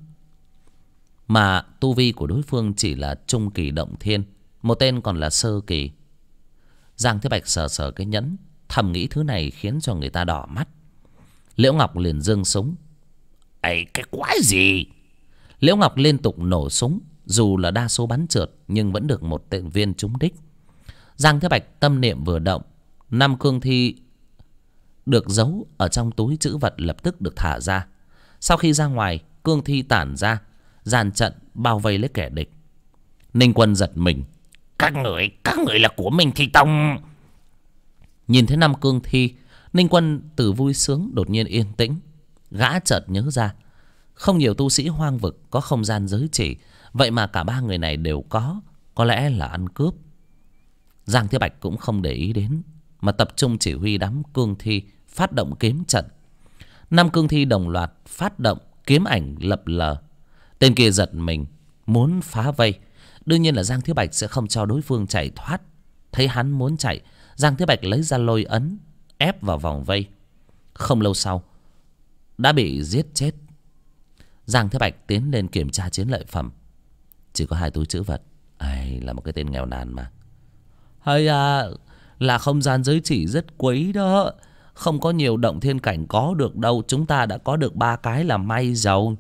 Mà tu vi của đối phương chỉ là trung kỳ động thiên, một tên còn là sơ kỳ. Giang Thế Bạch sờ sờ cái nhẫn, Thầm nghĩ thứ này khiến cho người ta đỏ mắt. Liễu Ngọc liền giương súng. Ấy cái quái gì? Liễu Ngọc liên tục nổ súng. Dù là đa số bắn trượt nhưng vẫn được một tên viên trúng đích. Giang Thế Bạch tâm niệm vừa động, 5 cương thi được giấu ở trong túi trữ vật lập tức được thả ra. Sau khi ra ngoài, cương thi tản ra, dàn trận bao vây lấy kẻ địch. Ninh Quân giật mình. Các người là của mình thì tông. Nhìn thấy 5 cương thi, Ninh Quân từ vui sướng đột nhiên yên tĩnh. Gã chợt nhớ ra, không nhiều tu sĩ hoang vực có không gian giới chỉ, vậy mà cả 3 người này đều có lẽ là ăn cướp. Giang Thế Bạch cũng không để ý đến, mà tập trung chỉ huy đám cương thi phát động kiếm trận. 5 cương thi đồng loạt phát động, kiếm ảnh lập lờ. Tên kia giật mình, muốn phá vây. Đương nhiên là Giang Thế Bạch sẽ không cho đối phương chạy thoát. Thấy hắn muốn chạy, Giang Thế Bạch lấy ra lôi ấn, ép vào vòng vây. Không lâu sau, đã bị giết chết. Giang Thế Bạch tiến lên kiểm tra chiến lợi phẩm. Chỉ có 2 túi trữ vật. Ai, là một cái tên nghèo nàn mà. Hay à, là không gian giới chỉ rất quý đó. Không có nhiều động thiên cảnh có được đâu. Chúng ta đã có được 3 cái là may giàu.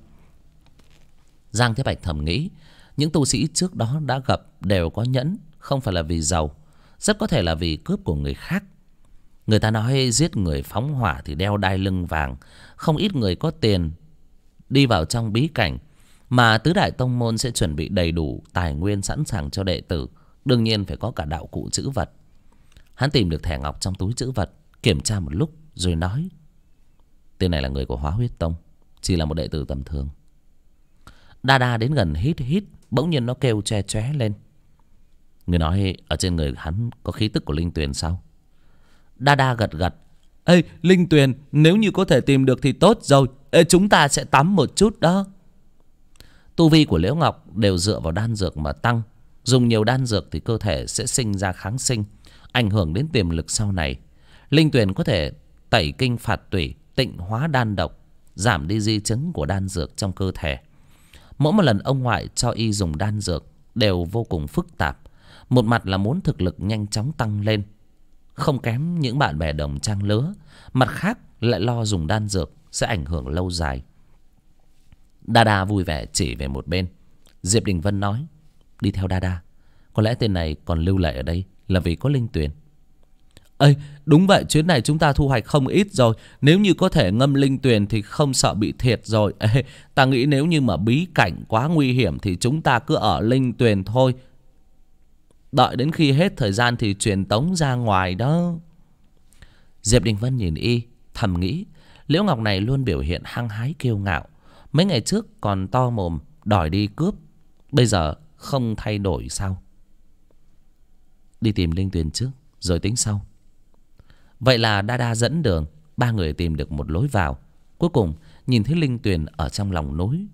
Giang Thế Bạch thầm nghĩ, những tu sĩ trước đó đã gặp đều có nhẫn, không phải là vì giàu, rất có thể là vì cướp của người khác. Người ta nói giết người phóng hỏa thì đeo đai lưng vàng. Không ít người có tiền đi vào trong bí cảnh, mà tứ đại tông môn sẽ chuẩn bị đầy đủ tài nguyên sẵn sàng cho đệ tử. Đương nhiên phải có cả đạo cụ trữ vật. Hắn tìm được thẻ ngọc trong túi trữ vật, kiểm tra một lúc rồi nói, tên này là người của Hóa Huyết Tông, chỉ là một đệ tử tầm thường. Đa Đa đến gần hít hít, bỗng nhiên nó kêu che chóe lên. Người nói ở trên người hắn có khí tức của linh tuyền sao? Đa Đa gật gật. Ê, linh tuyền nếu như có thể tìm được thì tốt rồi. Ê, chúng ta sẽ tắm một chút đó. Tu vi của Liễu Ngọc đều dựa vào đan dược mà tăng. Dùng nhiều đan dược thì cơ thể sẽ sinh ra kháng sinh, ảnh hưởng đến tiềm lực sau này. Linh tuyền có thể tẩy kinh phạt tủy, tịnh hóa đan độc, giảm đi di chứng của đan dược trong cơ thể. Mỗi một lần ông ngoại cho y dùng đan dược đều vô cùng phức tạp. Một mặt là muốn thực lực nhanh chóng tăng lên, không kém những bạn bè đồng trang lứa. Mặt khác lại lo dùng đan dược sẽ ảnh hưởng lâu dài. Đa Đa vui vẻ chỉ về một bên. Diệp Đình Vân nói, đi theo Đa Đa. Có lẽ tên này còn lưu lại ở đây là vì có linh tuyền. Ê, đúng vậy, chuyến này chúng ta thu hoạch không ít rồi. Nếu như có thể ngâm linh tuyền thì không sợ bị thiệt rồi. Ê, ta nghĩ nếu như mà bí cảnh quá nguy hiểm thì chúng ta cứ ở linh tuyền thôi. Đợi đến khi hết thời gian thì truyền tống ra ngoài đó. Diệp Đình Vân nhìn y, thầm nghĩ, Liễu Ngọc này luôn biểu hiện hăng hái kiêu ngạo. Mấy ngày trước còn to mồm đòi đi cướp, bây giờ không thay đổi sao? Đi tìm linh tuyền trước rồi tính sau. Vậy là Đa Đa dẫn đường. 3 người tìm được một lối vào. Cuối cùng nhìn thấy linh tuyền ở trong lòng núi.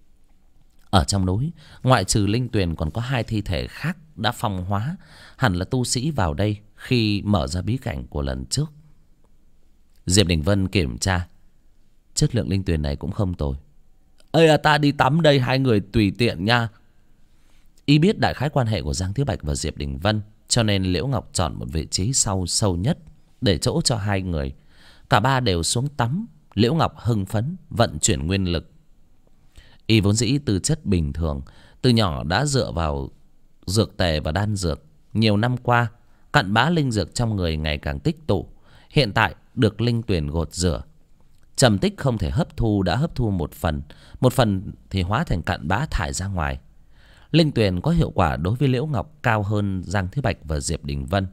Ở trong núi, ngoại trừ linh tuyền còn có 2 thi thể khác đã phong hóa. Hẳn là tu sĩ vào đây khi mở ra bí cảnh của lần trước. Diệp Đình Vân kiểm tra, chất lượng linh tuyền này cũng không tồi. Ê à, ta đi tắm đây, 2 người tùy tiện nha. Y biết đại khái quan hệ của Giang Thế Bạch và Diệp Đình Vân, cho nên Liễu Ngọc chọn một vị trí sâu nhất để chỗ cho 2 người. Cả 3 đều xuống tắm. Liễu Ngọc hưng phấn vận chuyển nguyên lực. Y vốn dĩ tư chất bình thường, từ nhỏ đã dựa vào dược tề và đan dược. Nhiều năm qua, cặn bã linh dược trong người ngày càng tích tụ. Hiện tại được linh tuyền gột rửa, trầm tích không thể hấp thu đã hấp thu một phần thì hóa thành cặn bã thải ra ngoài. Linh tuyền có hiệu quả đối với Liễu Ngọc cao hơn Giang Thế Bạch và Diệp Đình Vân.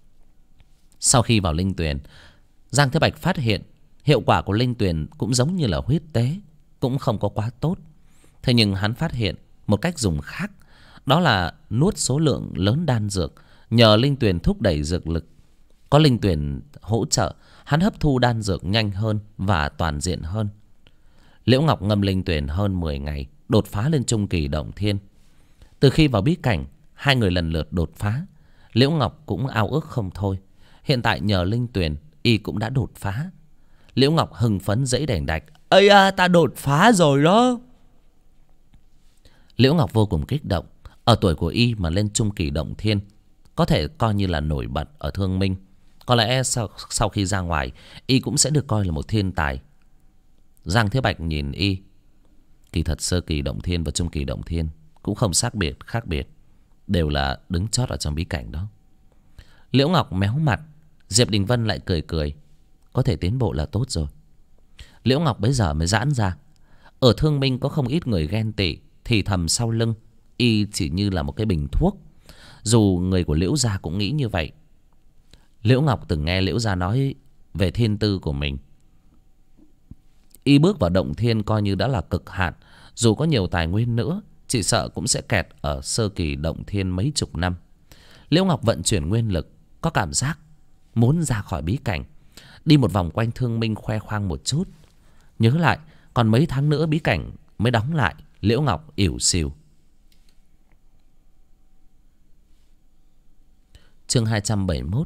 Sau khi vào linh tuyền, Giang Thế Bạch phát hiện hiệu quả của linh tuyền cũng giống như là huyết tế, cũng không có quá tốt. Thế nhưng hắn phát hiện một cách dùng khác, đó là nuốt số lượng lớn đan dược, nhờ linh tuyền thúc đẩy dược lực. Có linh tuyền hỗ trợ, hắn hấp thu đan dược nhanh hơn và toàn diện hơn. Liễu Ngọc ngâm linh tuyền hơn 10 ngày, đột phá lên trung kỳ động thiên. Từ khi vào bí cảnh, 2 người lần lượt đột phá. Liễu Ngọc cũng ao ước không thôi. Hiện tại nhờ linh tuyền, y cũng đã đột phá. Liễu Ngọc hưng phấn giãy đành đạch. Ây à, ta đột phá rồi đó. Liễu Ngọc vô cùng kích động. Ở tuổi của y mà lên trung kỳ động thiên, có thể coi như là nổi bật ở Thương Minh. Có lẽ sau khi ra ngoài, y cũng sẽ được coi là một thiên tài. Giang Thiếu Bạch nhìn y. Kỳ thật sơ kỳ động thiên và trung kỳ động thiên cũng không khác biệt, đều là đứng chót ở trong bí cảnh đó. Liễu Ngọc méo mặt, Diệp Đình Vân lại cười cười. Có thể tiến bộ là tốt rồi. Liễu Ngọc bấy giờ mới giãn ra. Ở Thương Minh có không ít người ghen tị, thì thầm sau lưng y chỉ như là một cái bình thuốc. Dù người của Liễu gia cũng nghĩ như vậy. Liễu Ngọc từng nghe Liễu gia nói về thiên tư của mình. Y bước vào động thiên coi như đã là cực hạn. Dù có nhiều tài nguyên nữa, chỉ sợ cũng sẽ kẹt ở sơ kỳ động thiên mấy chục năm. Liễu Ngọc vận chuyển nguyên lực, có cảm giác muốn ra khỏi bí cảnh, đi một vòng quanh Thương Minh khoe khoang một chút. Nhớ lại còn mấy tháng nữa bí cảnh mới đóng lại. Liễu Ngọc ỉu xìu. Chương 271.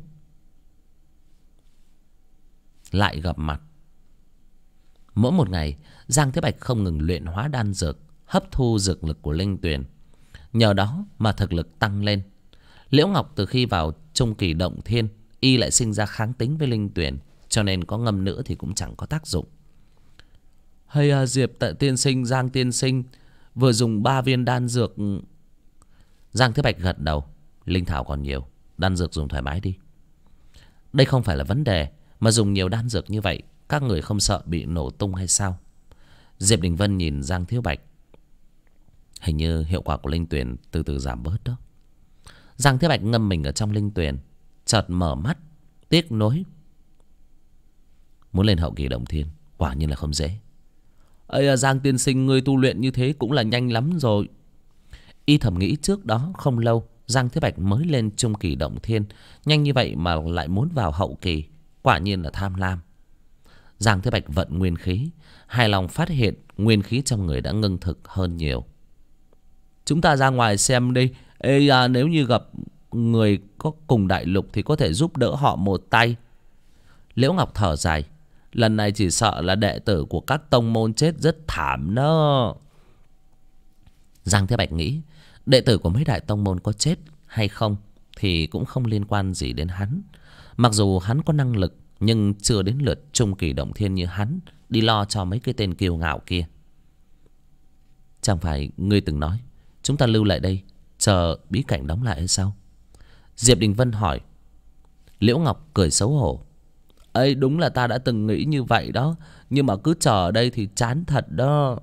Lại gặp mặt. Mỗi một ngày, Giang Thế Bạch không ngừng luyện hóa đan dược, hấp thu dược lực của linh tuyền. Nhờ đó mà thực lực tăng lên. Liễu Ngọc từ khi vào trung kỳ động thiên, y lại sinh ra kháng tính với linh tuyền, cho nên có ngâm nữa thì cũng chẳng có tác dụng. Hay à, Diệp tiên sinh, Giang tiên sinh vừa dùng 3 viên đan dược. Giang Thế Bạch gật đầu. Linh thảo còn nhiều, đan dược dùng thoải mái đi. Đây không phải là vấn đề, mà dùng nhiều đan dược như vậy các người không sợ bị nổ tung hay sao? Diệp Đình Vân nhìn Giang Thiếu Bạch. Hình như hiệu quả của linh tuyền từ từ giảm bớt đó. Giang Thiếu Bạch ngâm mình ở trong linh tuyền, chợt mở mắt tiếc nuối. Muốn lên hậu kỳ động thiên quả nhiên là không dễ. Ây à, Giang tiên sinh, ngươi tu luyện như thế cũng là nhanh lắm rồi. Y thầm nghĩ trước đó không lâu Giang Thế Bạch mới lên trung kỳ động thiên, nhanh như vậy mà lại muốn vào hậu kỳ, quả nhiên là tham lam. Giang Thế Bạch vận nguyên khí, hài lòng phát hiện nguyên khí trong người đã ngưng thực hơn nhiều. Chúng ta ra ngoài xem đi. Ê à, nếu như gặp người có cùng đại lục thì có thể giúp đỡ họ một tay. Liễu Ngọc thở dài. Lần này chỉ sợ là đệ tử của các tông môn chết rất thảm đó. Giang Thế Bạch nghĩ đệ tử của mấy đại tông môn có chết hay không thì cũng không liên quan gì đến hắn. Mặc dù hắn có năng lực, nhưng chưa đến lượt trung kỳ động thiên như hắn đi lo cho mấy cái tên kiêu ngạo kia. Chẳng phải ngươi từng nói chúng ta lưu lại đây chờ bí cảnh đóng lại hay sao? Diệp Đình Vân hỏi. Liễu Ngọc cười xấu hổ. Ấy, đúng là ta đã từng nghĩ như vậy đó, nhưng mà cứ chờ ở đây thì chán thật đó.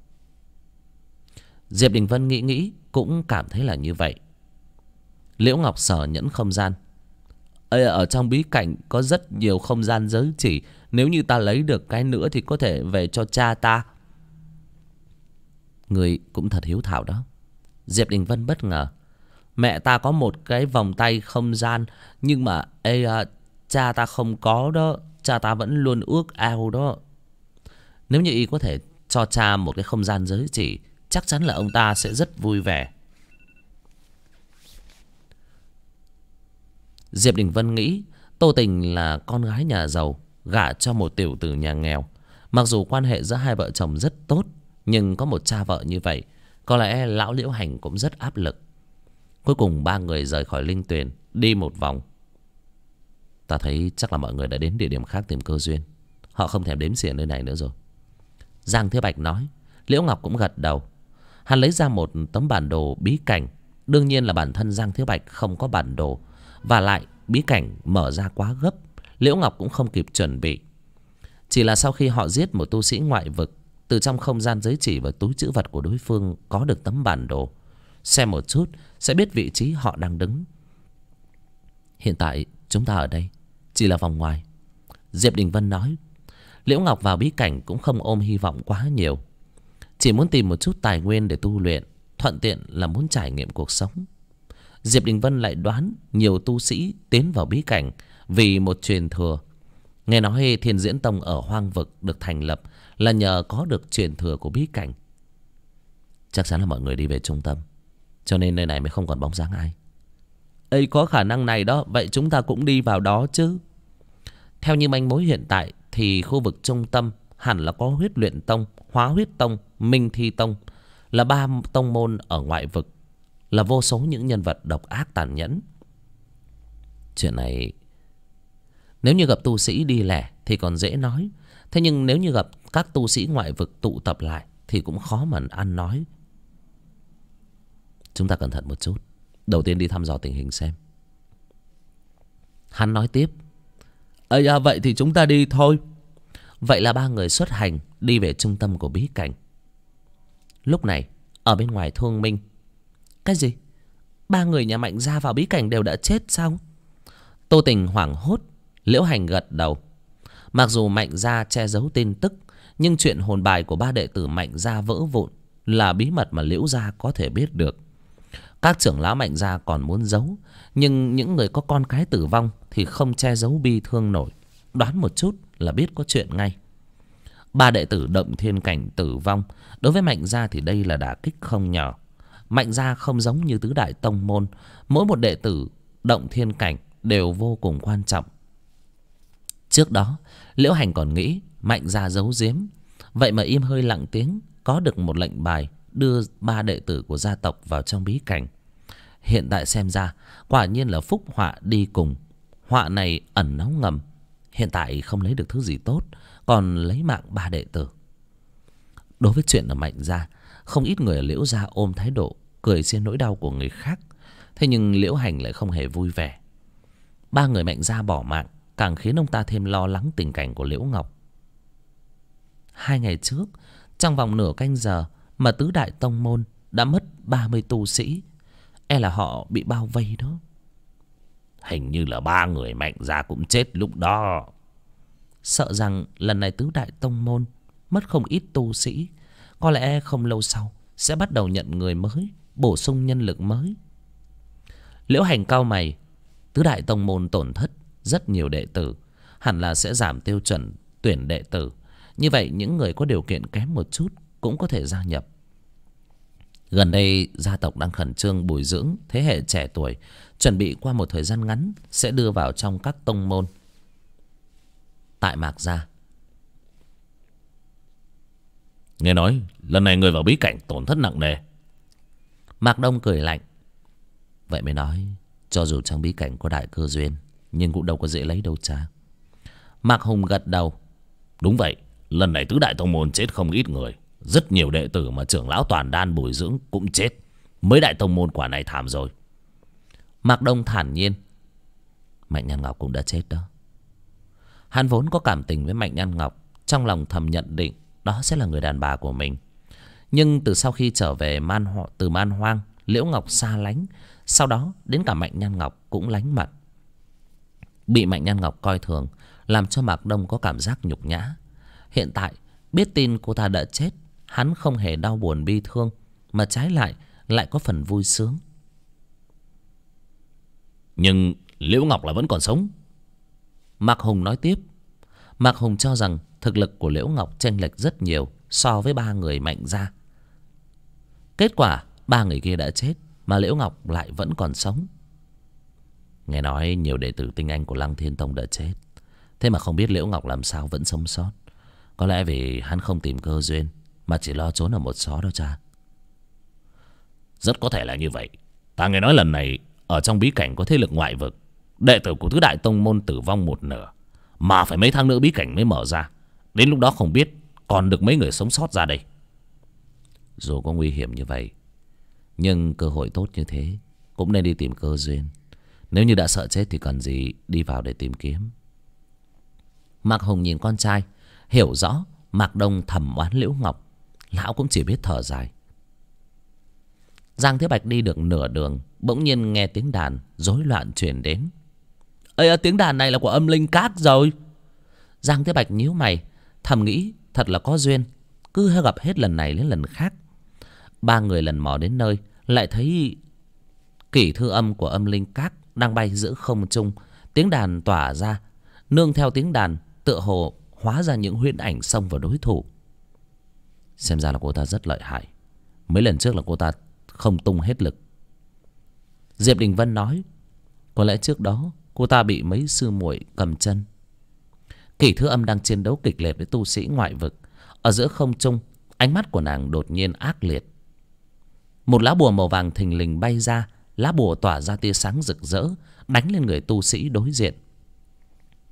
Diệp Đình Vân nghĩ cũng cảm thấy là như vậy. Liễu Ngọc sờ nhẫn không gian. Ê, ở trong bí cảnh có rất nhiều không gian giới chỉ, nếu như ta lấy được cái nữa thì có thể về cho cha ta. Người cũng thật hiếu thảo đó. Diệp Đình Vân bất ngờ. Mẹ ta có một cái vòng tay không gian, nhưng mà cha ta không có đó. Cha ta vẫn luôn ước ao đó. Nếu như y có thể cho cha một cái không gian giới chỉ, chắc chắn là ông ta sẽ rất vui vẻ. Diệp Đình Vân nghĩ Tô Tình là con gái nhà giàu, gả cho một tiểu tử nhà nghèo. Mặc dù quan hệ giữa hai vợ chồng rất tốt, nhưng có một cha vợ như vậy, có lẽ lão Liễu Hành cũng rất áp lực. Cuối cùng ba người rời khỏi linh tuyền, đi một vòng. Ta thấy chắc là mọi người đã đến địa điểm khác tìm cơ duyên. Họ không thèm đếm xỉa nơi này nữa rồi. Giang Thế Bạch nói. Liễu Ngọc cũng gật đầu. Hắn lấy ra một tấm bản đồ bí cảnh. Đương nhiên là bản thân Giang Thế Bạch không có bản đồ, và lại bí cảnh mở ra quá gấp, Liễu Ngọc cũng không kịp chuẩn bị. Chỉ là sau khi họ giết một tu sĩ ngoại vực, từ trong không gian giới chỉ và túi trữ vật của đối phương có được tấm bản đồ. Xem một chút sẽ biết vị trí họ đang đứng. Hiện tại chúng ta ở đây chỉ là vòng ngoài, Diệp Đình Vân nói. Liễu Ngọc vào bí cảnh cũng không ôm hy vọng quá nhiều, chỉ muốn tìm một chút tài nguyên để tu luyện, thuận tiện là muốn trải nghiệm cuộc sống. Diệp Đình Vân lại đoán nhiều tu sĩ tiến vào bí cảnh vì một truyền thừa. Nghe nói Thiên Diễn Tông ở Hoang Vực được thành lập là nhờ có được truyền thừa của bí cảnh. Chắc chắn là mọi người đi về trung tâm, cho nên nơi này mới không còn bóng dáng ai. Ê, có khả năng này đó, vậy chúng ta cũng đi vào đó chứ. Theo như manh mối hiện tại thì khu vực trung tâm hẳn là có Huyết Luyện Tông, Hóa Huyết Tông, Minh Thi Tông, là 3 tông môn ở ngoại vực, là vô số những nhân vật độc ác tàn nhẫn. Chuyện này Nếu như gặp tu sĩ đi lẻ thì còn dễ nói. Thế nhưng nếu như gặp các tu sĩ ngoại vực tụ tập lại thì cũng khó mà ăn nói. Chúng ta cẩn thận một chút. Đầu tiên đi thăm dò tình hình xem. Hắn nói tiếp. Vậy thì chúng ta đi thôi. Vậy là ba người xuất hành đi về trung tâm của bí cảnh. Lúc này ở bên ngoài Thương Minh. Cái gì? Ba người nhà Mạnh gia vào bí cảnh đều đã chết sao? Tô Tình hoảng hốt. Liễu Hành gật đầu. Mặc dù Mạnh gia che giấu tin tức, nhưng chuyện hồn bài của ba đệ tử Mạnh gia vỡ vụn là bí mật mà Liễu gia có thể biết được. Các trưởng lão Mạnh gia còn muốn giấu, nhưng những người có con cái tử vong thì không che giấu bi thương nổi. Đoán một chút là biết có chuyện ngay. Ba đệ tử Động Thiên Cảnh tử vong, đối với Mạnh gia thì đây là đả kích không nhỏ. Mạnh gia không giống như tứ đại tông môn, mỗi một đệ tử Động Thiên Cảnh đều vô cùng quan trọng. Trước đó Liễu Hành còn nghĩ Mạnh gia giấu giếm, vậy mà im hơi lặng tiếng có được một lệnh bài đưa ba đệ tử của gia tộc vào trong bí cảnh. Hiện tại xem ra quả nhiên là phúc họa đi cùng. Họa này ẩn náu ngầm. Hiện tại không lấy được thứ gì tốt, còn lấy mạng ba đệ tử. Đối với chuyện ở Mạnh gia, không ít người ở Liễu gia ôm thái độ cười trên nỗi đau của người khác. Thế nhưng Liễu Hành lại không hề vui vẻ. Ba người Mạnh gia bỏ mạng càng khiến ông ta thêm lo lắng tình cảnh của Liễu Ngọc. 2 ngày trước, trong vòng nửa canh giờ mà tứ đại tông môn đã mất 30 tu sĩ. E là họ bị bao vây đó. Hình như là 3 người Mạnh gia cũng chết lúc đó. Sợ rằng lần này tứ đại tông môn mất không ít tu sĩ. Có lẽ không lâu sau sẽ bắt đầu nhận người mới, bổ sung nhân lực mới. Liễu Hành cau mày. Tứ đại tông môn tổn thất rất nhiều đệ tử, hẳn là sẽ giảm tiêu chuẩn tuyển đệ tử. Như vậy những người có điều kiện kém một chút cũng có thể gia nhập. Gần đây gia tộc đang khẩn trương bồi dưỡng thế hệ trẻ tuổi, chuẩn bị qua một thời gian ngắn sẽ đưa vào trong các tông môn. Tại Mạc gia, nghe nói lần này người vào bí cảnh tổn thất nặng nề. Mạc Đông cười lạnh. Vậy mới nói, cho dù trong bí cảnh có đại cơ duyên, nhưng cũng đâu có dễ lấy đâu cha. Mạc Hùng gật đầu. Đúng vậy, lần này tứ đại tông môn chết không ít người. Rất nhiều đệ tử mà trưởng lão Toàn Đan bồi dưỡng cũng chết. Mấy đại tông môn quả này thảm rồi. Mạc Đông thản nhiên. Mạnh Nhan Ngọc cũng đã chết đó. Hắn vốn có cảm tình với Mạnh Nhan Ngọc, trong lòng thầm nhận định đó sẽ là người đàn bà của mình. Nhưng từ sau khi trở về từ Man Hoang, Liễu Ngọc xa lánh. Sau đó đến cả Mạnh Nhan Ngọc cũng lánh mặt. Bị Mạnh Nhan Ngọc coi thường làm cho Mạc Đông có cảm giác nhục nhã. Hiện tại biết tin cô ta đã chết, hắn không hề đau buồn bi thương, mà trái lại có phần vui sướng. Nhưng Liễu Ngọc là vẫn còn sống. Mạc Hùng nói tiếp. Mạc Hùng cho rằng thực lực của Liễu Ngọc chênh lệch rất nhiều so với ba người Mạnh gia. Kết quả ba người kia đã chết mà Liễu Ngọc lại vẫn còn sống. Nghe nói nhiều đệ tử tinh anh của Lăng Thiên Tông đã chết, thế mà không biết Liễu Ngọc làm sao vẫn sống sót. Có lẽ vì hắn không tìm cơ duyên, mà chỉ lo trốn ở một xó đó cha. Rất có thể là như vậy. Ta nghe nói lần này ở trong bí cảnh có thế lực ngoại vực, đệ tử của tứ đại tông môn tử vong một nửa, mà phải mấy tháng nữa bí cảnh mới mở ra. Đến lúc đó không biết còn được mấy người sống sót ra đây. Dù có nguy hiểm như vậy, nhưng cơ hội tốt như thế cũng nên đi tìm cơ duyên. Nếu như đã sợ chết thì cần gì đi vào để tìm kiếm. Mạc Hùng nhìn con trai, hiểu rõ Mạc Đông thầm oán Liễu Ngọc. Lão cũng chỉ biết thở dài. Giang Thế Bạch đi được nửa đường, bỗng nhiên nghe tiếng đàn rối loạn truyền đến. Ê, tiếng đàn này là của Âm Linh Các rồi. Giang Thế Bạch nhíu mày, thầm nghĩ thật là có duyên, cứ gặp hết lần này đến lần khác. Ba người lần mò đến nơi, lại thấy kỷ thư âm của Âm Linh Các đang bay giữa không trung. Tiếng đàn tỏa ra, nương theo tiếng đàn tựa hồ hóa ra những huyễn ảnh xông vào đối thủ. Xem ra là cô ta rất lợi hại. Mấy lần trước là cô ta không tung hết lực. Diệp Đình Vân nói, có lẽ trước đó cô ta bị mấy sư muội cầm chân. Kỷ thư âm đang chiến đấu kịch liệt với tu sĩ ngoại vực. Ở giữa không trung, ánh mắt của nàng đột nhiên ác liệt. Một lá bùa màu vàng thình lình bay ra. Lá bùa tỏa ra tia sáng rực rỡ, đánh lên người tu sĩ đối diện.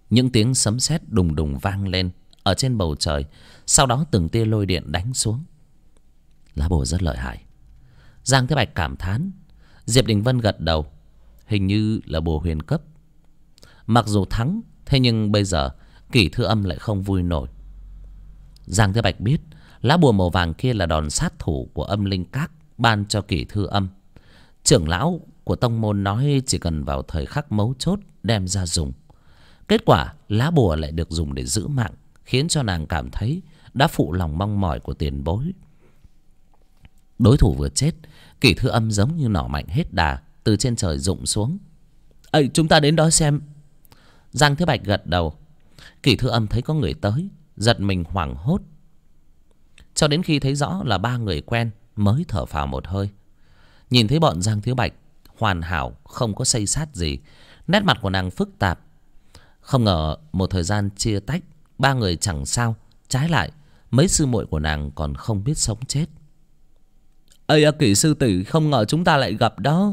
Những tiếng sấm sét đùng đùng vang lên ở trên bầu trời. Sau đó từng tia lôi điện đánh xuống. Lá bùa rất lợi hại. Giang Thế Bạch cảm thán. Diệp Đình Vân gật đầu. Hình như là bùa huyền cấp. Mặc dù thắng, thế nhưng bây giờ Kỷ Thư Âm lại không vui nổi. Giang Thế Bạch biết lá bùa màu vàng kia là đòn sát thủ của Âm Linh Các ban cho Kỷ Thư Âm. Trưởng lão của tông môn nói chỉ cần vào thời khắc mấu chốt đem ra dùng. Kết quả lá bùa lại được dùng để giữ mạng, khiến cho nàng cảm thấy đã phụ lòng mong mỏi của tiền bối. Đối thủ vừa chết, Kỷ Thư Âm giống như nỏ mạnh hết đà từ trên trời rụng xuống. Ây, chúng ta đến đó xem. Giang Thế Bạch gật đầu. Kỷ Thư Âm thấy có người tới, giật mình hoảng hốt. Cho đến khi thấy rõ là ba người quen mới thở phào một hơi. Nhìn thấy bọn Giang Thế Bạch hoàn hảo, không có xây xát gì. Nét mặt của nàng phức tạp. Không ngờ một thời gian chia tách, ba người chẳng sao. Trái lại mấy sư muội của nàng còn không biết sống chết. Ây à, Kỷ sư tỷ, không ngờ chúng ta lại gặp đó.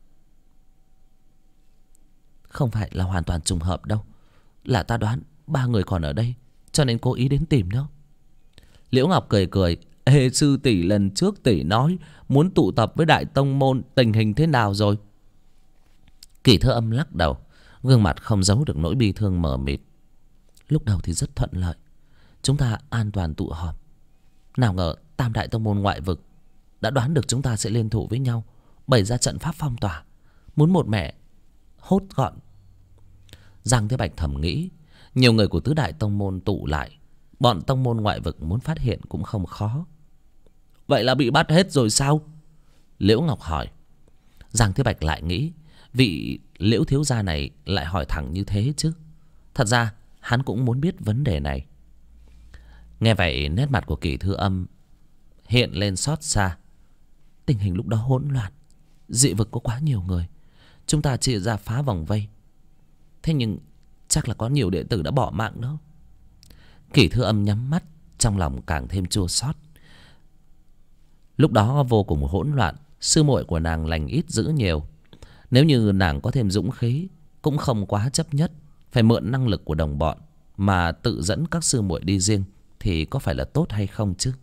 Không phải là hoàn toàn trùng hợp đâu. Là ta đoán ba người còn ở đây, cho nên cố ý đến tìm đó. Liễu Ngọc cười cười. Ê sư tỷ, lần trước tỷ nói muốn tụ tập với Đại Tông Môn, tình hình thế nào rồi? Kỷ Thư Âm lắc đầu, gương mặt không giấu được nỗi bi thương mờ mịt. Lúc đầu thì rất thuận lợi, chúng ta an toàn tụ họp. Nào ngờ Tam Đại Tông Môn ngoại vực đã đoán được chúng ta sẽ liên thủ với nhau, bày ra trận pháp phong tỏa, muốn một mẻ hốt gọn. Giang Thế Bạch thầm nghĩ, nhiều người của tứ đại tông môn tụ lại, bọn tông môn ngoại vực muốn phát hiện cũng không khó. Vậy là bị bắt hết rồi sao? Liễu Ngọc hỏi. Giang Thế Bạch lại nghĩ, vị Liễu thiếu gia này lại hỏi thẳng như thế chứ. Thật ra hắn cũng muốn biết vấn đề này. Nghe vậy nét mặt của Kỷ Thư Âm hiện lên xót xa. Tình hình lúc đó hỗn loạn, dị vực có quá nhiều người, chúng ta chia ra phá vòng vây. Thế nhưng chắc là có nhiều đệ tử đã bỏ mạng đó. Kỷ Thư Âm nhắm mắt, trong lòng càng thêm chua xót. Lúc đó vô cùng hỗn loạn, sư muội của nàng lành ít dữ nhiều. Nếu như nàng có thêm dũng khí, cũng không quá chấp nhất phải mượn năng lực của đồng bọn mà tự dẫn các sư muội đi riêng, thì có phải là tốt hay không chứ?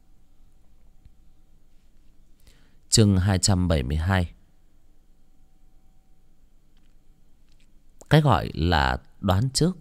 Chương 272. Cái gọi là đoán trước.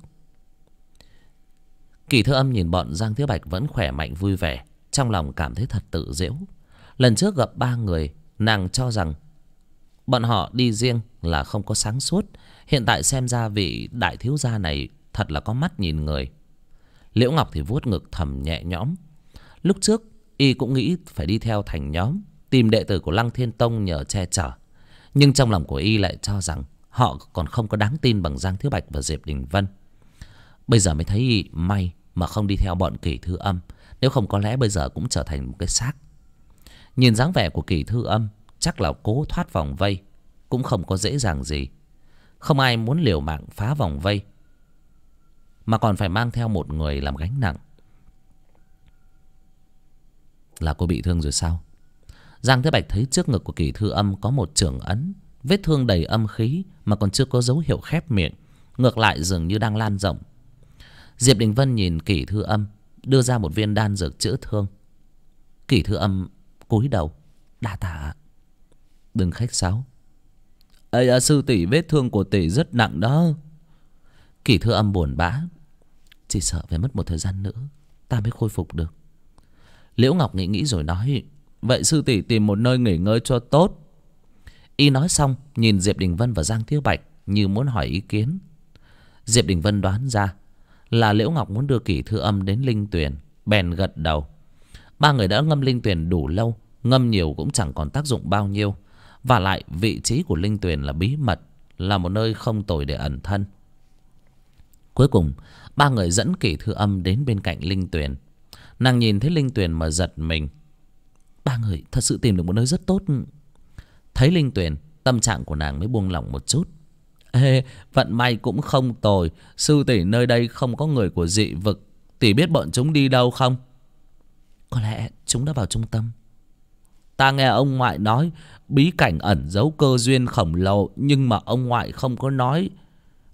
Kỷ Thư Âm nhìn bọn Giang Thế Bạch vẫn khỏe mạnh vui vẻ, trong lòng cảm thấy thật tự giễu. Lần trước gặp ba người, nàng cho rằng bọn họ đi riêng là không có sáng suốt. Hiện tại xem ra vị đại thiếu gia này thật là có mắt nhìn người. Liễu Ngọc thì vuốt ngực thầm nhẹ nhõm. Lúc trước y cũng nghĩ phải đi theo thành nhóm, tìm đệ tử của Lăng Thiên Tông nhờ che chở. Nhưng trong lòng của y lại cho rằng họ còn không có đáng tin bằng Giang Thế Bạch và Diệp Đình Vân. Bây giờ mới thấy y may mà không đi theo bọn Kỷ Thư Âm, nếu không có lẽ bây giờ cũng trở thành một cái xác. Nhìn dáng vẻ của Kỷ Thư Âm, chắc là cố thoát vòng vây cũng không có dễ dàng gì. Không ai muốn liều mạng phá vòng vây, mà còn phải mang theo một người làm gánh nặng. Là cô bị thương rồi sao? Giang Thế Bạch thấy trước ngực của Kỷ Thư Âm có một chưởng ấn, vết thương đầy âm khí mà còn chưa có dấu hiệu khép miệng, ngược lại dường như đang lan rộng. Diệp Đình Vân nhìn Kỷ Thư Âm, đưa ra một viên đan dược chữa thương. Kỷ Thư Âm cúi đầu, đa tạ. Đừng khách sáo. Ây à, sư tỷ, vết thương của tỷ rất nặng đó. Kỷ Thư Âm buồn bã. Chỉ sợ phải mất một thời gian nữa ta mới khôi phục được. Liễu Ngọc nghĩ nghĩ rồi nói, vậy sư tỷ tìm một nơi nghỉ ngơi cho tốt. Y nói xong nhìn Diệp Đình Vân và Giang Thiếu Bạch như muốn hỏi ý kiến. Diệp Đình Vân đoán ra là Liễu Ngọc muốn đưa Kỷ Thư Âm đến linh tuyền, bèn gật đầu. Ba người đã ngâm linh tuyền đủ lâu, ngâm nhiều cũng chẳng còn tác dụng bao nhiêu. Và lại vị trí của linh tuyền là bí mật, là một nơi không tồi để ẩn thân. Cuối cùng ba người dẫn Kỷ Thư Âm đến bên cạnh linh tuyền. Nàng nhìn thấy linh tuyền mà giật mình. Ba người thật sự tìm được một nơi rất tốt. Thấy linh tuyền, tâm trạng của nàng mới buông lỏng một chút. Ê, vận may cũng không tồi. Sư tỷ, nơi đây không có người của dị vực. Tỷ biết bọn chúng đi đâu không? Có lẽ chúng đã vào trung tâm. Ta nghe ông ngoại nói bí cảnh ẩn giấu cơ duyên khổng lồ, nhưng mà ông ngoại không có nói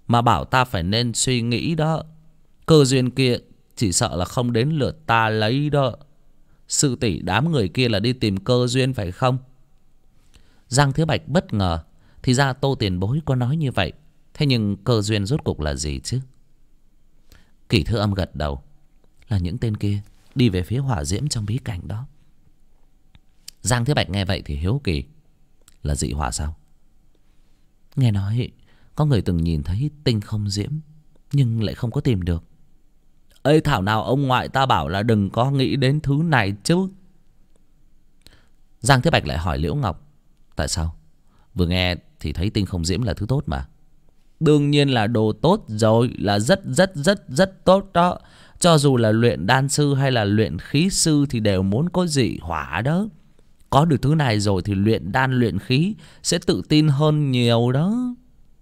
mà bảo ta phải nên suy nghĩ đó. Cơ duyên kia chỉ sợ là không đến lượt ta lấy đó. Sư tỷ đám người kia là đi tìm cơ duyên phải không? Giang Thiếu Bạch bất ngờ. Thì ra Tô tiền bối có nói như vậy. Thế nhưng cơ duyên rốt cuộc là gì chứ? Kỷ Thư Âm gật đầu. Là những tên kia đi về phía hỏa diễm trong bí cảnh đó. Giang Thiếu Bạch nghe vậy thì hiếu kỳ. Là dị hỏa sao? Nghe nói có người từng nhìn thấy tinh không diễm nhưng lại không có tìm được. Ê, thảo nào ông ngoại ta bảo là đừng có nghĩ đến thứ này chứ. Giang Thiếu Bạch lại hỏi Liễu Ngọc. Tại sao? Vừa nghe thì thấy tinh không diễm là thứ tốt mà. Đương nhiên là đồ tốt rồi. Là rất tốt đó. Cho dù là luyện đan sư hay là luyện khí sư thì đều muốn có dị hỏa đó. Có được thứ này rồi thì luyện đan luyện khí sẽ tự tin hơn nhiều đó.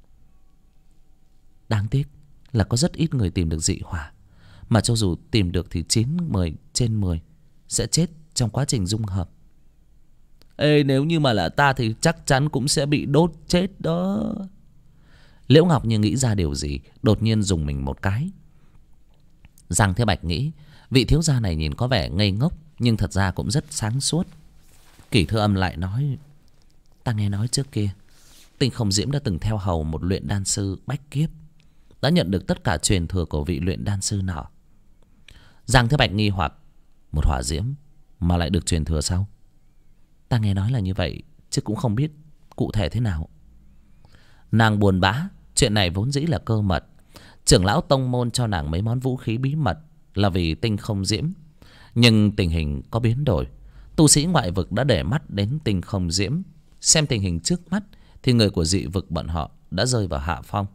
Đáng tiếc là có rất ít người tìm được dị hỏa. Mà cho dù tìm được thì 9-10 trên 10 sẽ chết trong quá trình dung hợp. Ê, nếu như mà là ta thì chắc chắn cũng sẽ bị đốt chết đó. Liễu Ngọc như nghĩ ra điều gì, đột nhiên dùng mình một cái. Giang Thế Bạch nghĩ vị thiếu gia này nhìn có vẻ ngây ngốc nhưng thật ra cũng rất sáng suốt. Kỷ Thư Âm lại nói. Ta nghe nói trước kia tinh không diễm đã từng theo hầu một luyện đan sư bách kiếp, đã nhận được tất cả truyền thừa của vị luyện đan sư nọ. Giang Thế Bạch nghi hoặc. Một hỏa diễm mà lại được truyền thừa sao? Ta nghe nói là như vậy chứ cũng không biết cụ thể thế nào. Nàng buồn bã. Chuyện này vốn dĩ là cơ mật. Trưởng lão tông môn cho nàng mấy món vũ khí bí mật là vì tinh không diễm. Nhưng tình hình có biến đổi. Tu sĩ ngoại vực đã để mắt đến tinh không diễm. Xem tình hình trước mắt thì người của dị vực bọn họ đã rơi vào hạ phong.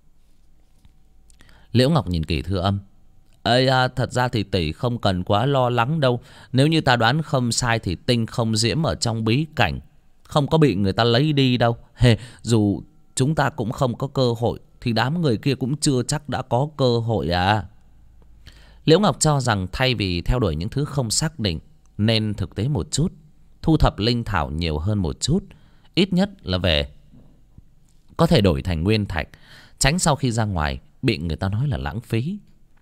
Liễu Ngọc nhìn Kỷ Thư Âm. Ây à, thật ra thì tỷ không cần quá lo lắng đâu. Nếu như ta đoán không sai thì tinh không diễm ở trong bí cảnh không có bị người ta lấy đi đâu. Dù chúng ta cũng không có cơ hội thì đám người kia cũng chưa chắc đã có cơ hội à. Liễu Ngọc cho rằng thay vì theo đuổi những thứ không xác định nên thực tế một chút, thu thập linh thảo nhiều hơn một chút. Ít nhất là về có thể đổi thành nguyên thạch, tránh sau khi ra ngoài bị người ta nói là lãng phí.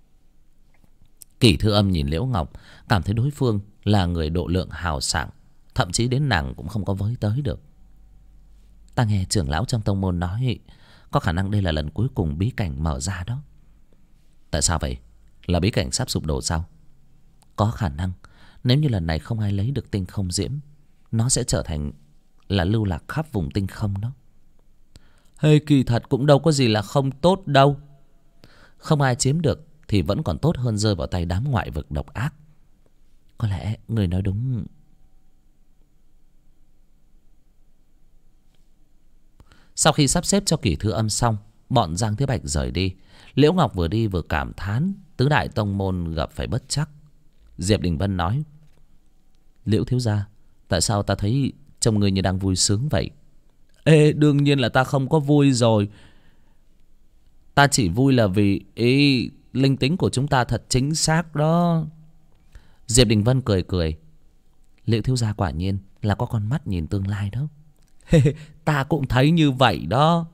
Kỷ Thư Âm nhìn Liễu Ngọc, cảm thấy đối phương là người độ lượng hào sảng, thậm chí đến nàng cũng không có với tới được. Ta nghe trưởng lão trong tông môn nói có khả năng đây là lần cuối cùng bí cảnh mở ra đó. Tại sao vậy? Là bí cảnh sắp sụp đổ sao? Có khả năng nếu như lần này không ai lấy được tinh không diễm, nó sẽ trở thành là lưu lạc khắp vùng tinh không đó. Kỳ thật cũng đâu có gì là không tốt đâu. Không ai chiếm được thì vẫn còn tốt hơn rơi vào tay đám ngoại vực độc ác. Có lẽ người nói đúng. Sau khi sắp xếp cho Kỷ Thư Âm xong, bọn Giang Thế Bạch rời đi. Liễu Ngọc vừa đi vừa cảm thán tứ đại tông môn gặp phải bất trắc. Diệp Đình Vân nói. Liễu thiếu gia, tại sao ta thấy trông người như đang vui sướng vậy? Ê, đương nhiên là ta không có vui rồi. Ta chỉ vui là vì linh tính của chúng ta thật chính xác đó. Diệp Đình Vân cười cười. Liễu thiếu gia quả nhiên là có con mắt nhìn tương lai đó. Ta cũng thấy như vậy đó.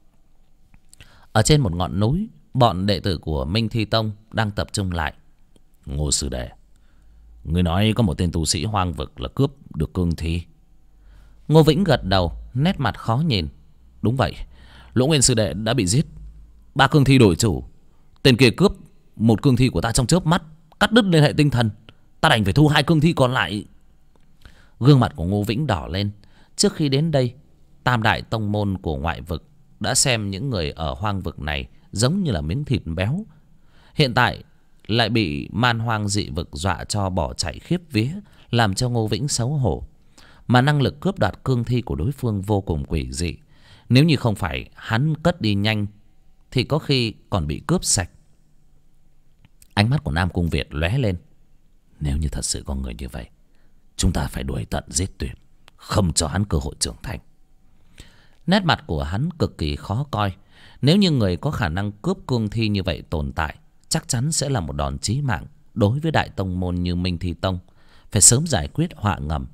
Ở trên một ngọn núi, bọn đệ tử của Minh Thi Tông đang tập trung lại. Ngô sư đệ, người nói có một tên tu sĩ hoang vực là cướp được cương thi. Ngô Vĩnh gật đầu, nét mặt khó nhìn. Đúng vậy, Lỗ Nguyên sư đệ đã bị giết. 3 cương thi đổi chủ. Tên kia cướp một cương thi của ta trong chớp mắt, cắt đứt liên hệ tinh thần. Ta đành phải thu 2 cương thi còn lại. Gương mặt của Ngô Vĩnh đỏ lên. Trước khi đến đây, tam đại tông môn của ngoại vực đã xem những người ở hoang vực này giống như là miếng thịt béo. Hiện tại lại bị man hoang dị vực dọa cho bỏ chạy khiếp vía, làm cho Ngô Vĩnh xấu hổ. Mà năng lực cướp đoạt cương thi của đối phương vô cùng quỷ dị. Nếu như không phải hắn cất đi nhanh thì có khi còn bị cướp sạch. Ánh mắt của Nam Cung Việt lóe lên. Nếu như thật sự có người như vậy, chúng ta phải đuổi tận giết tuyệt, không cho hắn cơ hội trưởng thành. Nét mặt của hắn cực kỳ khó coi. Nếu như người có khả năng cướp cương thi như vậy tồn tại, chắc chắn sẽ là một đòn chí mạng đối với đại tông môn như Minh Thi Tông. Phải sớm giải quyết họa ngầm.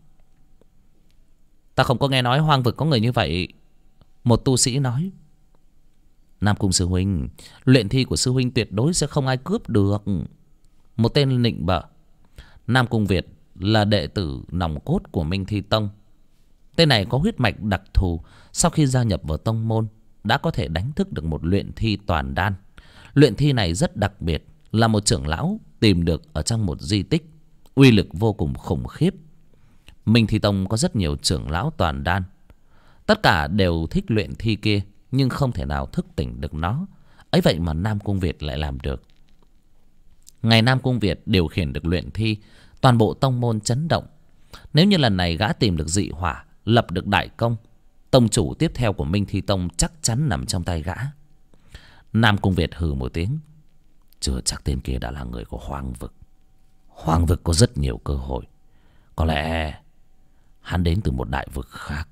Ta không có nghe nói hoang vực có người như vậy. Một tu sĩ nói. Nam Cung sư huynh, luyện thi của sư huynh tuyệt đối sẽ không ai cướp được. Một tên nịnh bợ. Nam Cung Việt là đệ tử nòng cốt của Minh Thi Tông. Tên này có huyết mạch đặc thù. Sau khi gia nhập vào tông môn đã có thể đánh thức được một luyện thi toàn đan. Luyện thi này rất đặc biệt, là một trưởng lão tìm được ở trong một di tích, uy lực vô cùng khủng khiếp. Minh Thi Tông có rất nhiều trưởng lão toàn đan, tất cả đều thích luyện thi kia, nhưng không thể nào thức tỉnh được nó. Ấy vậy mà Nam Cung Việt lại làm được. Ngày Nam Cung Việt điều khiển được luyện thi, toàn bộ tông môn chấn động. Nếu như lần này gã tìm được dị hỏa, lập được đại công, tông chủ tiếp theo của Minh Thi Tông chắc chắn nằm trong tay gã. Nam Cung Việt hừ một tiếng. Chưa chắc tên kia đã là người của Hoang Vực. Hoang Vực có rất nhiều cơ hội. Có lẽ hắn đến từ một đại vực khác.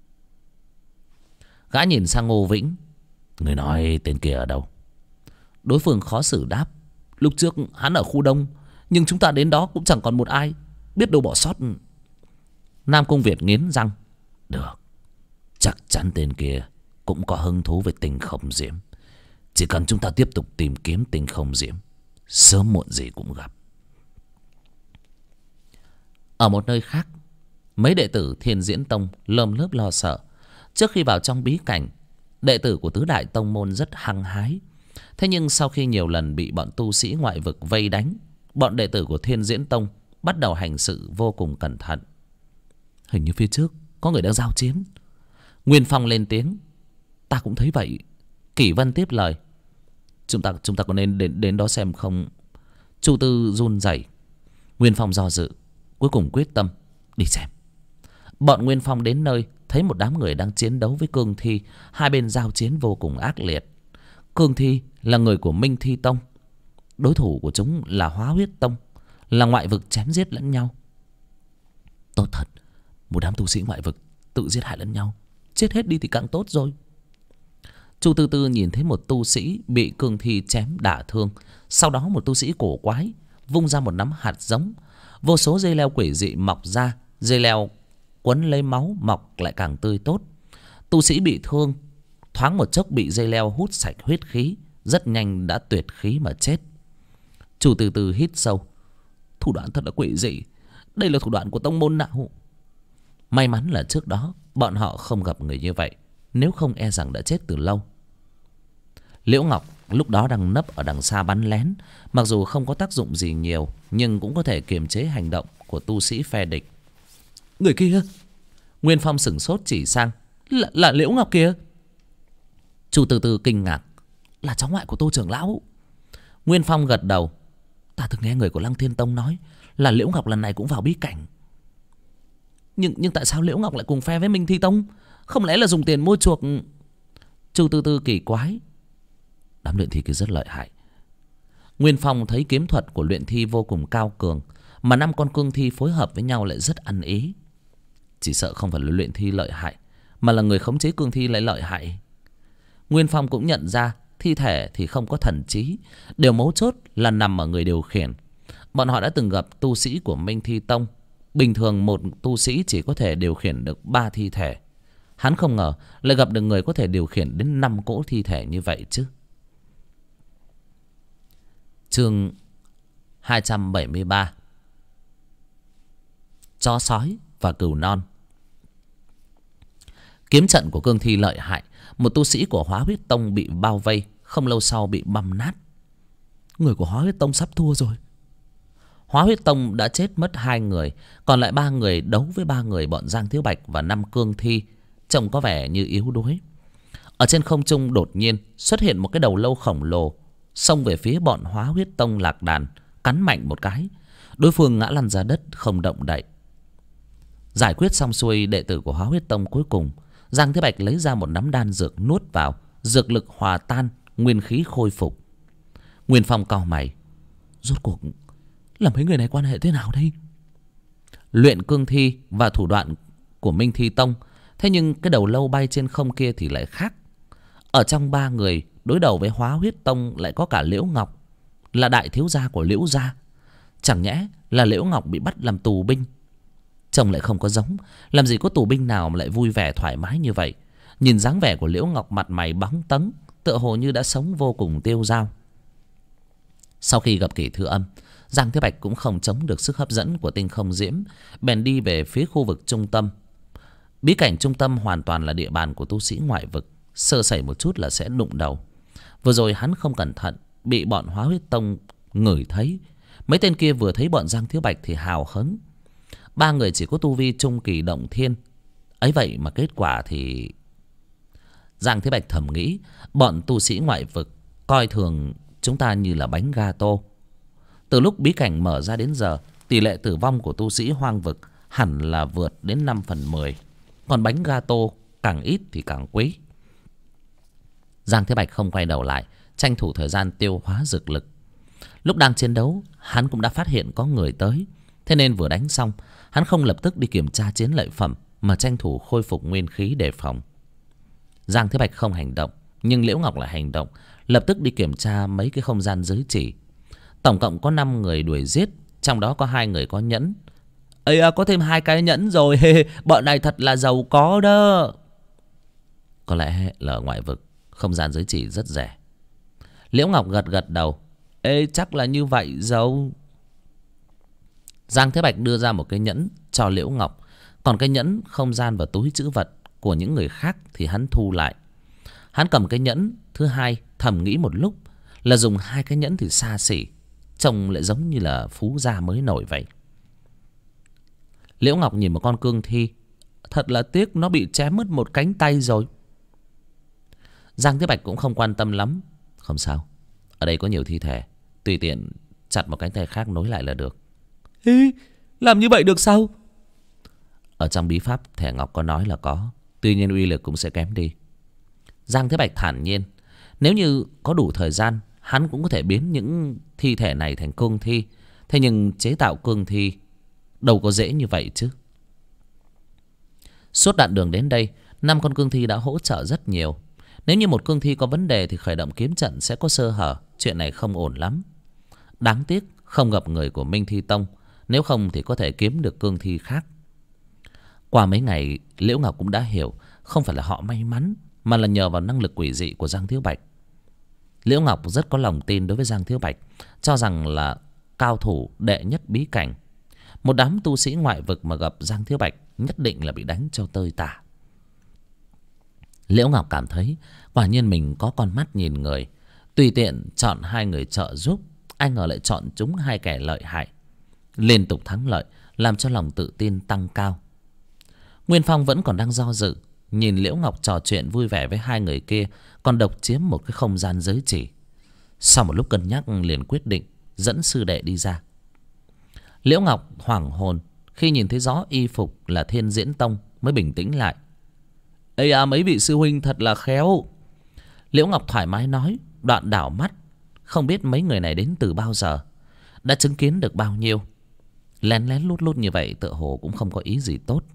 Gã nhìn sang Ngô Vĩnh. Người nói tên kia ở đâu? Đối phương khó xử đáp. Lúc trước hắn ở khu đông, nhưng chúng ta đến đó cũng chẳng còn một ai, biết đâu bỏ sót. Nam Cung Việt nghiến răng. Được, chắc chắn tên kia cũng có hứng thú với Tinh Không Diễm. Chỉ cần chúng ta tiếp tục tìm kiếm Tinh Không Diễm, sớm muộn gì cũng gặp. Ở một nơi khác, mấy đệ tử Thiên Diễn Tông lơm lớp lo sợ. Trước khi vào trong bí cảnh, đệ tử của tứ đại tông môn rất hăng hái. Thế nhưng sau khi nhiều lần bị bọn tu sĩ ngoại vực vây đánh, bọn đệ tử của Thiên Diễn Tông bắt đầu hành sự vô cùng cẩn thận. Hình như phía trước có người đang giao chiến. Nguyên Phong lên tiếng. Ta cũng thấy vậy. Kỷ Vân tiếp lời. Chúng ta có nên đến đó xem không? Chu Tư run rẩy. Nguyên Phong do dự, cuối cùng quyết tâm đi xem. Bọn Nguyên Phong đến nơi, thấy một đám người đang chiến đấu với cương thi. Hai bên giao chiến vô cùng ác liệt. Cương thi là người của Minh Thi Tông, đối thủ của chúng là Hóa Huyết Tông, là ngoại vực chém giết lẫn nhau. Tốt thật, một đám tu sĩ ngoại vực tự giết hại lẫn nhau, chết hết đi thì càng tốt rồi. Chu Tư Tư nhìn thấy một tu sĩ bị cương thi chém đả thương. Sau đó một tu sĩ cổ quái vung ra một nắm hạt giống. Vô số dây leo quỷ dị mọc ra. Dây leo quấn lấy máu mọc lại càng tươi tốt. Tu sĩ bị thương thoáng một chốc bị dây leo hút sạch huyết khí, rất nhanh đã tuyệt khí mà chết. Chu Tư Tư hít sâu. Thủ đoạn thật là quỷ dị. Đây là thủ đoạn của tông môn nào? May mắn là trước đó bọn họ không gặp người như vậy, nếu không e rằng đã chết từ lâu. Liễu Ngọc lúc đó đang nấp ở đằng xa bắn lén. Mặc dù không có tác dụng gì nhiều, nhưng cũng có thể kiềm chế hành động của tu sĩ phe địch. Người kia! Nguyên Phong sửng sốt chỉ sang. Là Liễu Ngọc kia! Chu Tư Tư kinh ngạc. Là cháu ngoại của Tô trưởng lão. Nguyên Phong gật đầu. Ta từng nghe người của Lăng Thiên Tông nói là Liễu Ngọc lần này cũng vào bí cảnh. Nhưng tại sao Liễu Ngọc lại cùng phe với Minh Thi Tông? Không lẽ là dùng tiền mua chuộc? Chu Tư Tư kỳ quái. Đám luyện thi kia rất lợi hại. Nguyên Phong thấy kiếm thuật của luyện thi vô cùng cao cường, mà 5 con cương thi phối hợp với nhau lại rất ăn ý. Chỉ sợ không phải là luyện thi lợi hại, mà là người khống chế cương thi lại lợi hại. Nguyên Phong cũng nhận ra thi thể thì không có thần trí, điều mấu chốt là nằm ở người điều khiển. Bọn họ đã từng gặp tu sĩ của Minh Thi Tông. Bình thường một tu sĩ chỉ có thể điều khiển được 3 thi thể. Hắn không ngờ lại gặp được người có thể điều khiển đến 5 cỗ thi thể như vậy chứ. Chương 273. Chó sói và cừu non. Kiếm trận của cương thi lợi hại. Một tu sĩ của Hóa Huyết Tông bị bao vây, không lâu sau bị băm nát. Người của Hóa Huyết Tông sắp thua rồi. Hóa Huyết Tông đã chết mất 2 người, còn lại 3 người đấu với 3 người bọn Giang Thiếu Bạch và 5 cương thi, trông có vẻ như yếu đuối. Ở trên không trung đột nhiên xuất hiện một cái đầu lâu khổng lồ, xông về phía bọn Hóa Huyết Tông Lạc Đàn, cắn mạnh một cái. Đối phương ngã lăn ra đất không động đậy. Giải quyết xong xuôi đệ tử của Hóa Huyết Tông cuối cùng, Giang Thế Bạch lấy ra một nắm đan dược nuốt vào, dược lực hòa tan, nguyên khí khôi phục. Nguyên Phong cau mày. Rốt cuộc là mấy người này quan hệ thế nào đây? Luyện cương thi và thủ đoạn của Minh Thi Tông, thế nhưng cái đầu lâu bay trên không kia thì lại khác. Ở trong 3 người đối đầu với Hóa Huyết Tông lại có cả Liễu Ngọc, là đại thiếu gia của Liễu gia. Chẳng nhẽ là Liễu Ngọc bị bắt làm tù binh? Trông lại không có giống. Làm gì có tù binh nào mà lại vui vẻ thoải mái như vậy. Nhìn dáng vẻ của Liễu Ngọc mặt mày bóng tấn, tựa hồ như đã sống vô cùng tiêu dao. Sau khi gặp Kỷ Thư Âm, Giang Thế Bạch cũng không chống được sức hấp dẫn của Tinh Không Diễm, bèn đi về phía khu vực trung tâm. Bí cảnh trung tâm hoàn toàn là địa bàn của tu sĩ ngoại vực, sơ sẩy một chút là sẽ đụng đầu. Vừa rồi hắn không cẩn thận bị bọn Hóa Huyết Tông ngửi thấy. Mấy tên kia vừa thấy bọn Giang Thiếu Bạch thì hào hứng. Ba người chỉ có tu vi trung kỳ động thiên, ấy vậy mà kết quả thì... Giang Thế Bạch thầm nghĩ, bọn tu sĩ ngoại vực coi thường chúng ta như là bánh gato. Từ lúc bí cảnh mở ra đến giờ, tỷ lệ tử vong của tu sĩ hoang vực hẳn là vượt đến 5/10. Còn bánh gato càng ít thì càng quý. Giang Thế Bạch không quay đầu lại, tranh thủ thời gian tiêu hóa dược lực. Lúc đang chiến đấu, hắn cũng đã phát hiện có người tới. Thế nên vừa đánh xong, hắn không lập tức đi kiểm tra chiến lợi phẩm, mà tranh thủ khôi phục nguyên khí đề phòng. Giang Thế Bạch không hành động, nhưng Liễu Ngọc lại hành động, lập tức đi kiểm tra mấy cái không gian giới chỉ. Tổng cộng có 5 người đuổi giết, trong đó có 2 người có nhẫn. Ây à, có thêm 2 cái nhẫn rồi, bọn này thật là giàu có đó. Có lẽ là ở ngoại vực, không gian giới chỉ rất rẻ. Liễu Ngọc gật gật đầu. Ê, chắc là như vậy dâu. Giang Thế Bạch đưa ra một cái nhẫn cho Liễu Ngọc, còn cái nhẫn không gian và túi trữ vật của những người khác thì hắn thu lại. Hắn cầm cái nhẫn thứ hai, thầm nghĩ một lúc là dùng 2 cái nhẫn thì xa xỉ, trông lại giống như là phú gia mới nổi vậy. Liễu Ngọc nhìn một con cương thi, thật là tiếc nó bị chém mất một cánh tay rồi. Giang Thế Bạch cũng không quan tâm lắm. Không sao, ở đây có nhiều thi thể, tùy tiện chặt một cánh tay khác nối lại là được. Ê, làm như vậy được sao? Ở trong bí pháp thẻ ngọc có nói là có, tuy nhiên uy lực cũng sẽ kém đi. Giang Thế Bạch thản nhiên, nếu như có đủ thời gian, hắn cũng có thể biến những thi thể này thành cương thi. Thế nhưng chế tạo cương thi đâu có dễ như vậy chứ. Suốt đoạn đường đến đây, 5 con cương thi đã hỗ trợ rất nhiều. Nếu như một cương thi có vấn đề thì khởi động kiếm trận sẽ có sơ hở. Chuyện này không ổn lắm. Đáng tiếc không gặp người của Minh Thi Tông, nếu không thì có thể kiếm được cương thi khác. Qua mấy ngày, Liễu Ngọc cũng đã hiểu, không phải là họ may mắn, mà là nhờ vào năng lực quỷ dị của Giang Thiếu Bạch. Liễu Ngọc rất có lòng tin đối với Giang Thiếu Bạch, cho rằng là cao thủ đệ nhất bí cảnh. Một đám tu sĩ ngoại vực mà gặp Giang Thiếu Bạch nhất định là bị đánh cho tơi tả. Liễu Ngọc cảm thấy quả nhiên mình có con mắt nhìn người, tùy tiện chọn 2 người trợ giúp, ai ngờ lại chọn chúng 2 kẻ lợi hại. Liên tục thắng lợi làm cho lòng tự tin tăng cao. Nguyên Phong vẫn còn đang do dự, nhìn Liễu Ngọc trò chuyện vui vẻ với 2 người kia, còn độc chiếm một cái không gian giới chỉ. Sau một lúc cân nhắc liền quyết định dẫn sư đệ đi ra. Liễu Ngọc hoảng hồn khi nhìn thấy rõ y phục là Thiên Diễn Tông mới bình tĩnh lại. Ây à, mấy vị sư huynh thật là khéo. Liễu Ngọc thoải mái nói, đoạn đảo mắt, không biết mấy người này đến từ bao giờ, đã chứng kiến được bao nhiêu. Lén lén lút lút như vậy tựa hồ cũng không có ý gì tốt.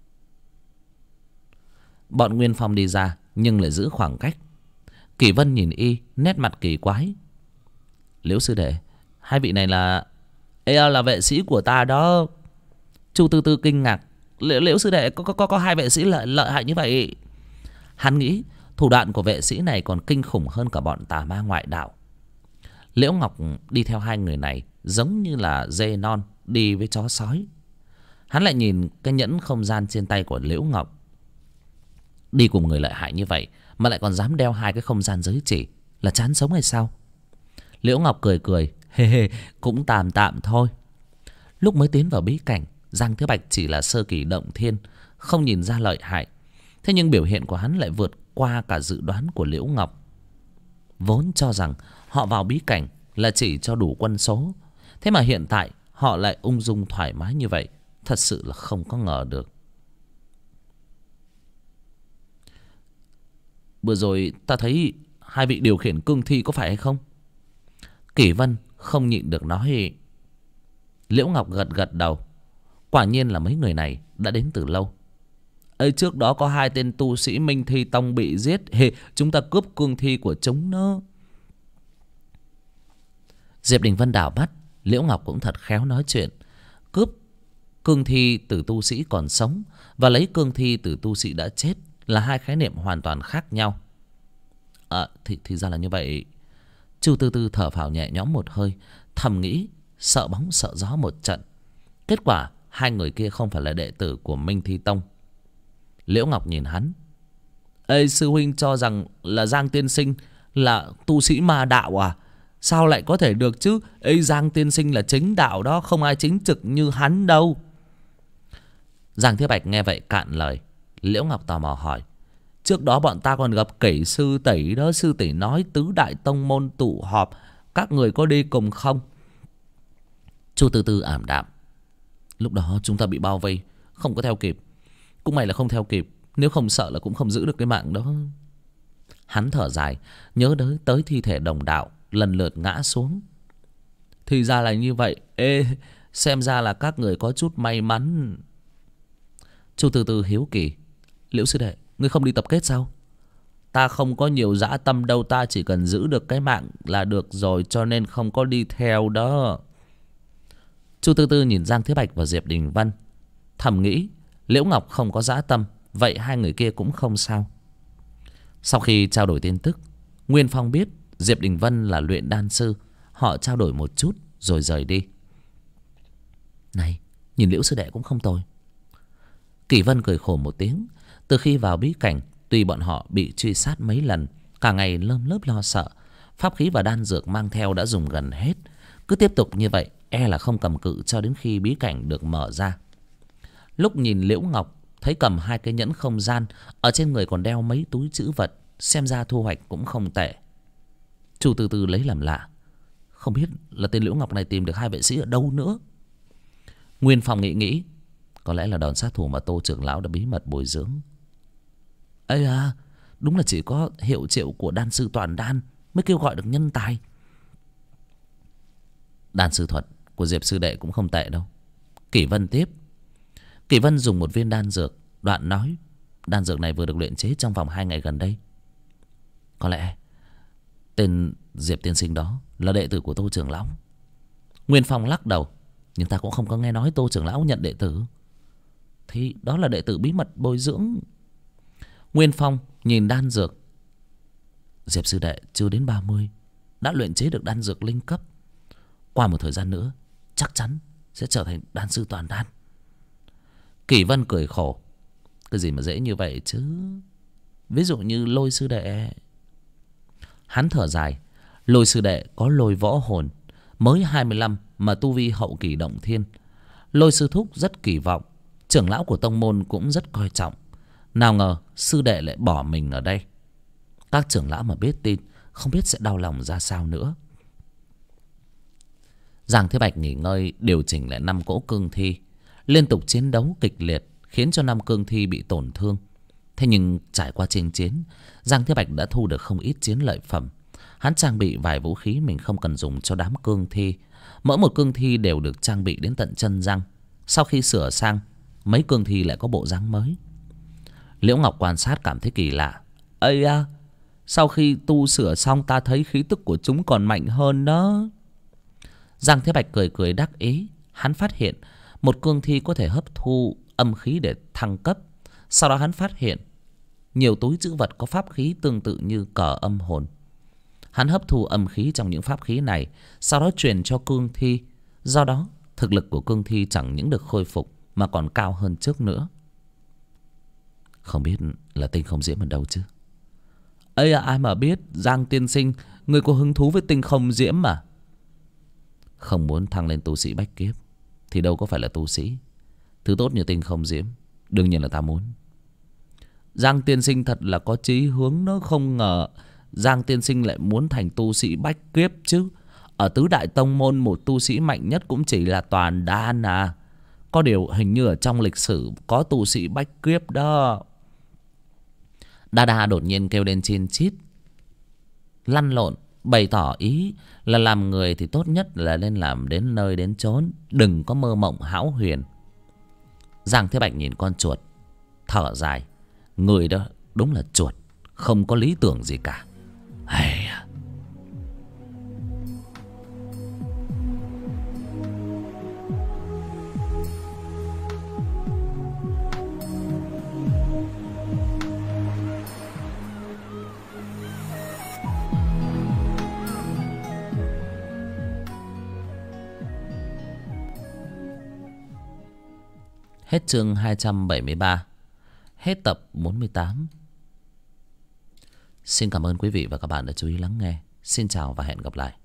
Bọn Nguyên Phong đi ra nhưng lại giữ khoảng cách. Kỷ Vân nhìn y, nét mặt kỳ quái. Liễu sư đệ, 2 vị này là... Ê, là vệ sĩ của ta đó. Chu Tư Tư kinh ngạc. Liễu sư đệ có 2 vệ sĩ lợi hại như vậy? Hắn nghĩ thủ đoạn của vệ sĩ này còn kinh khủng hơn cả bọn tà ma ngoại đạo. Liễu Ngọc đi theo 2 người này giống như là dê non đi với chó sói. Hắn lại nhìn cái nhẫn không gian trên tay của Liễu Ngọc. Đi cùng người lợi hại như vậy mà lại còn dám đeo 2 cái không gian giới chỉ, là chán sống hay sao? Liễu Ngọc cười cười, hê, cũng tạm tạm thôi. Lúc mới tiến vào bí cảnh, Giang Thế Bạch chỉ là sơ kỳ động thiên, không nhìn ra lợi hại. Thế nhưng biểu hiện của hắn lại vượt qua cả dự đoán của Liễu Ngọc. Vốn cho rằng họ vào bí cảnh là chỉ cho đủ quân số, thế mà hiện tại họ lại ung dung thoải mái như vậy, thật sự là không có ngờ được. Vừa rồi ta thấy 2 vị điều khiển cương thi có phải hay không? Kỷ Vân không nhịn được nói. Liễu Ngọc gật gật đầu. Quả nhiên là mấy người này đã đến từ lâu. Ấy, trước đó có 2 tên tu sĩ Minh Thi Tông bị giết, chúng ta cướp cương thi của chúng nó. Diệp Đình Vân đảo mắt, Liễu Ngọc cũng thật khéo nói chuyện. Cướp cương thi từ tu sĩ còn sống và lấy cương thi từ tu sĩ đã chết là 2 khái niệm hoàn toàn khác nhau. Thì ra là như vậy. Chu Tư Tư thở phào nhẹ nhõm một hơi, thầm nghĩ sợ bóng sợ gió một trận. Kết quả hai người kia không phải là đệ tử của Minh Thi Tông. Liễu Ngọc nhìn hắn. Ê, sư huynh cho rằng là Giang tiên sinh là tu sĩ ma đạo à? Sao lại có thể được chứ? Ê, Giang tiên sinh là chính đạo đó, không ai chính trực như hắn đâu. Giang Thế Bạch nghe vậy cạn lời. Liễu Ngọc tò mò hỏi. Trước đó bọn ta còn gặp Kỷ sư tỷ đó. Sư tỷ nói tứ đại tông môn tụ họp, các người có đi cùng không? Chu Tư Tư ảm đạm. Lúc đó chúng ta bị bao vây, không có theo kịp. Cũng may là không theo kịp, nếu không sợ là cũng không giữ được cái mạng đó. Hắn thở dài, nhớ tới thi thể đồng đạo lần lượt ngã xuống. Thì ra là như vậy. Ê, xem ra là các người có chút may mắn. Chu Tư Tư hiếu kỳ. Liễu sư đệ, ngươi không đi tập kết sao? Ta không có nhiều dã tâm đâu, ta chỉ cần giữ được cái mạng là được rồi, cho nên không có đi theo đó. Chu Tư Tư nhìn Giang Thế Bạch và Diệp Đình Vân, thầm nghĩ Liễu Ngọc không có dã tâm, vậy hai người kia cũng không sao. Sau khi trao đổi tin tức, Nguyên Phong biết Diệp Đình Vân là luyện đan sư. Họ trao đổi một chút rồi rời đi. Này, nhìn Liễu sư đệ cũng không tồi. Kỷ Vân cười khổ một tiếng. Từ khi vào bí cảnh, tuy bọn họ bị truy sát mấy lần, cả ngày lơm lớp lo sợ, pháp khí và đan dược mang theo đã dùng gần hết. Cứ tiếp tục như vậy, e là không cầm cự cho đến khi bí cảnh được mở ra. Lúc nhìn Liễu Ngọc thấy cầm hai cái nhẫn không gian, ở trên người còn đeo mấy túi trữ vật, xem ra thu hoạch cũng không tệ. Chu Tư Tư lấy làm lạ. Không biết là tên Liễu Ngọc này tìm được hai vệ sĩ ở đâu nữa. Nguyên Phong nghĩ có lẽ là đòn sát thủ mà Tô trưởng lão đã bí mật bồi dưỡng. Ây à, đúng là chỉ có hiệu triệu của đan sư Toàn Đan mới kêu gọi được nhân tài. Đan sư thuật của Diệp sư đệ cũng không tệ đâu. Kỷ Vân tiếp. Kỷ Vân dùng một viên đan dược, đoạn nói đan dược này vừa được luyện chế trong vòng 2 ngày gần đây. Có lẽ tên Diệp tiên sinh đó là đệ tử của Tô trưởng lão. Nguyên Phong lắc đầu. Nhưng ta cũng không có nghe nói Tô trưởng lão nhận đệ tử. Thì đó là đệ tử bí mật bồi dưỡng. Nguyên Phong nhìn đan dược. Diệp sư đệ chưa đến 30 đã luyện chế được đan dược linh cấp. Qua một thời gian nữa chắc chắn sẽ trở thành đan sư Toàn Đan. Kỷ Vân cười khổ. Cái gì mà dễ như vậy chứ? Ví dụ như Lôi sư đệ. Hắn thở dài. Lôi sư đệ có lôi võ hồn, mới 25 mà tu vi hậu kỳ động thiên. Lôi sư thúc rất kỳ vọng, trưởng lão của tông môn cũng rất coi trọng. Nào ngờ sư đệ lại bỏ mình ở đây. Các trưởng lão mà biết tin, không biết sẽ đau lòng ra sao nữa. Giang Thế Bạch nghỉ ngơi, điều chỉnh lại 5 cỗ cương thi. Liên tục chiến đấu kịch liệt khiến cho 5 cương thi bị tổn thương. Thế nhưng trải qua chinh chiến, Giang Thế Bạch đã thu được không ít chiến lợi phẩm. Hắn trang bị vài vũ khí mình không cần dùng cho đám cương thi. Mỗi một cương thi đều được trang bị đến tận chân răng. Sau khi sửa sang, mấy cương thi lại có bộ dáng mới. Liễu Ngọc quan sát cảm thấy kỳ lạ. Ây à, sau khi tu sửa xong ta thấy khí tức của chúng còn mạnh hơn đó. Giang Thế Bạch cười cười đắc ý. Hắn phát hiện một cương thi có thể hấp thu âm khí để thăng cấp. Sau đó hắn phát hiện nhiều túi trữ vật có pháp khí tương tự như cờ âm hồn. Hắn hấp thu âm khí trong những pháp khí này, sau đó truyền cho cương thi. Do đó thực lực của cương thi chẳng những được khôi phục mà còn cao hơn trước nữa. Không biết là Tinh Không Diễm ở đâu chứ? Ây à, ai mà biết. Giang tiên sinh, người có hứng thú với Tinh Không Diễm mà? Không muốn thăng lên tu sĩ bách kiếp thì đâu có phải là tu sĩ. Thứ tốt như Tinh Không Diễm đương nhiên là ta muốn. Giang tiên sinh thật là có chí hướng đó. Không ngờ Giang tiên sinh lại muốn thành tu sĩ bách kiếp chứ. Ở tứ đại tông môn, một tu sĩ mạnh nhất cũng chỉ là Toàn Đan à. Có điều hình như ở trong lịch sử có tu sĩ bách kiếp đó. Đa Đa đột nhiên kêu lên chin chít, lăn lộn, bày tỏ ý là làm người thì tốt nhất là nên làm đến nơi đến chốn, đừng có mơ mộng hão huyền. Giang Thế Bạch nhìn con chuột, thở dài. Người đó đúng là chuột, không có lý tưởng gì cả. Hay à. Hết chương 273. Hết tập 48. Xin cảm ơn quý vị và các bạn đã chú ý lắng nghe. Xin chào và hẹn gặp lại.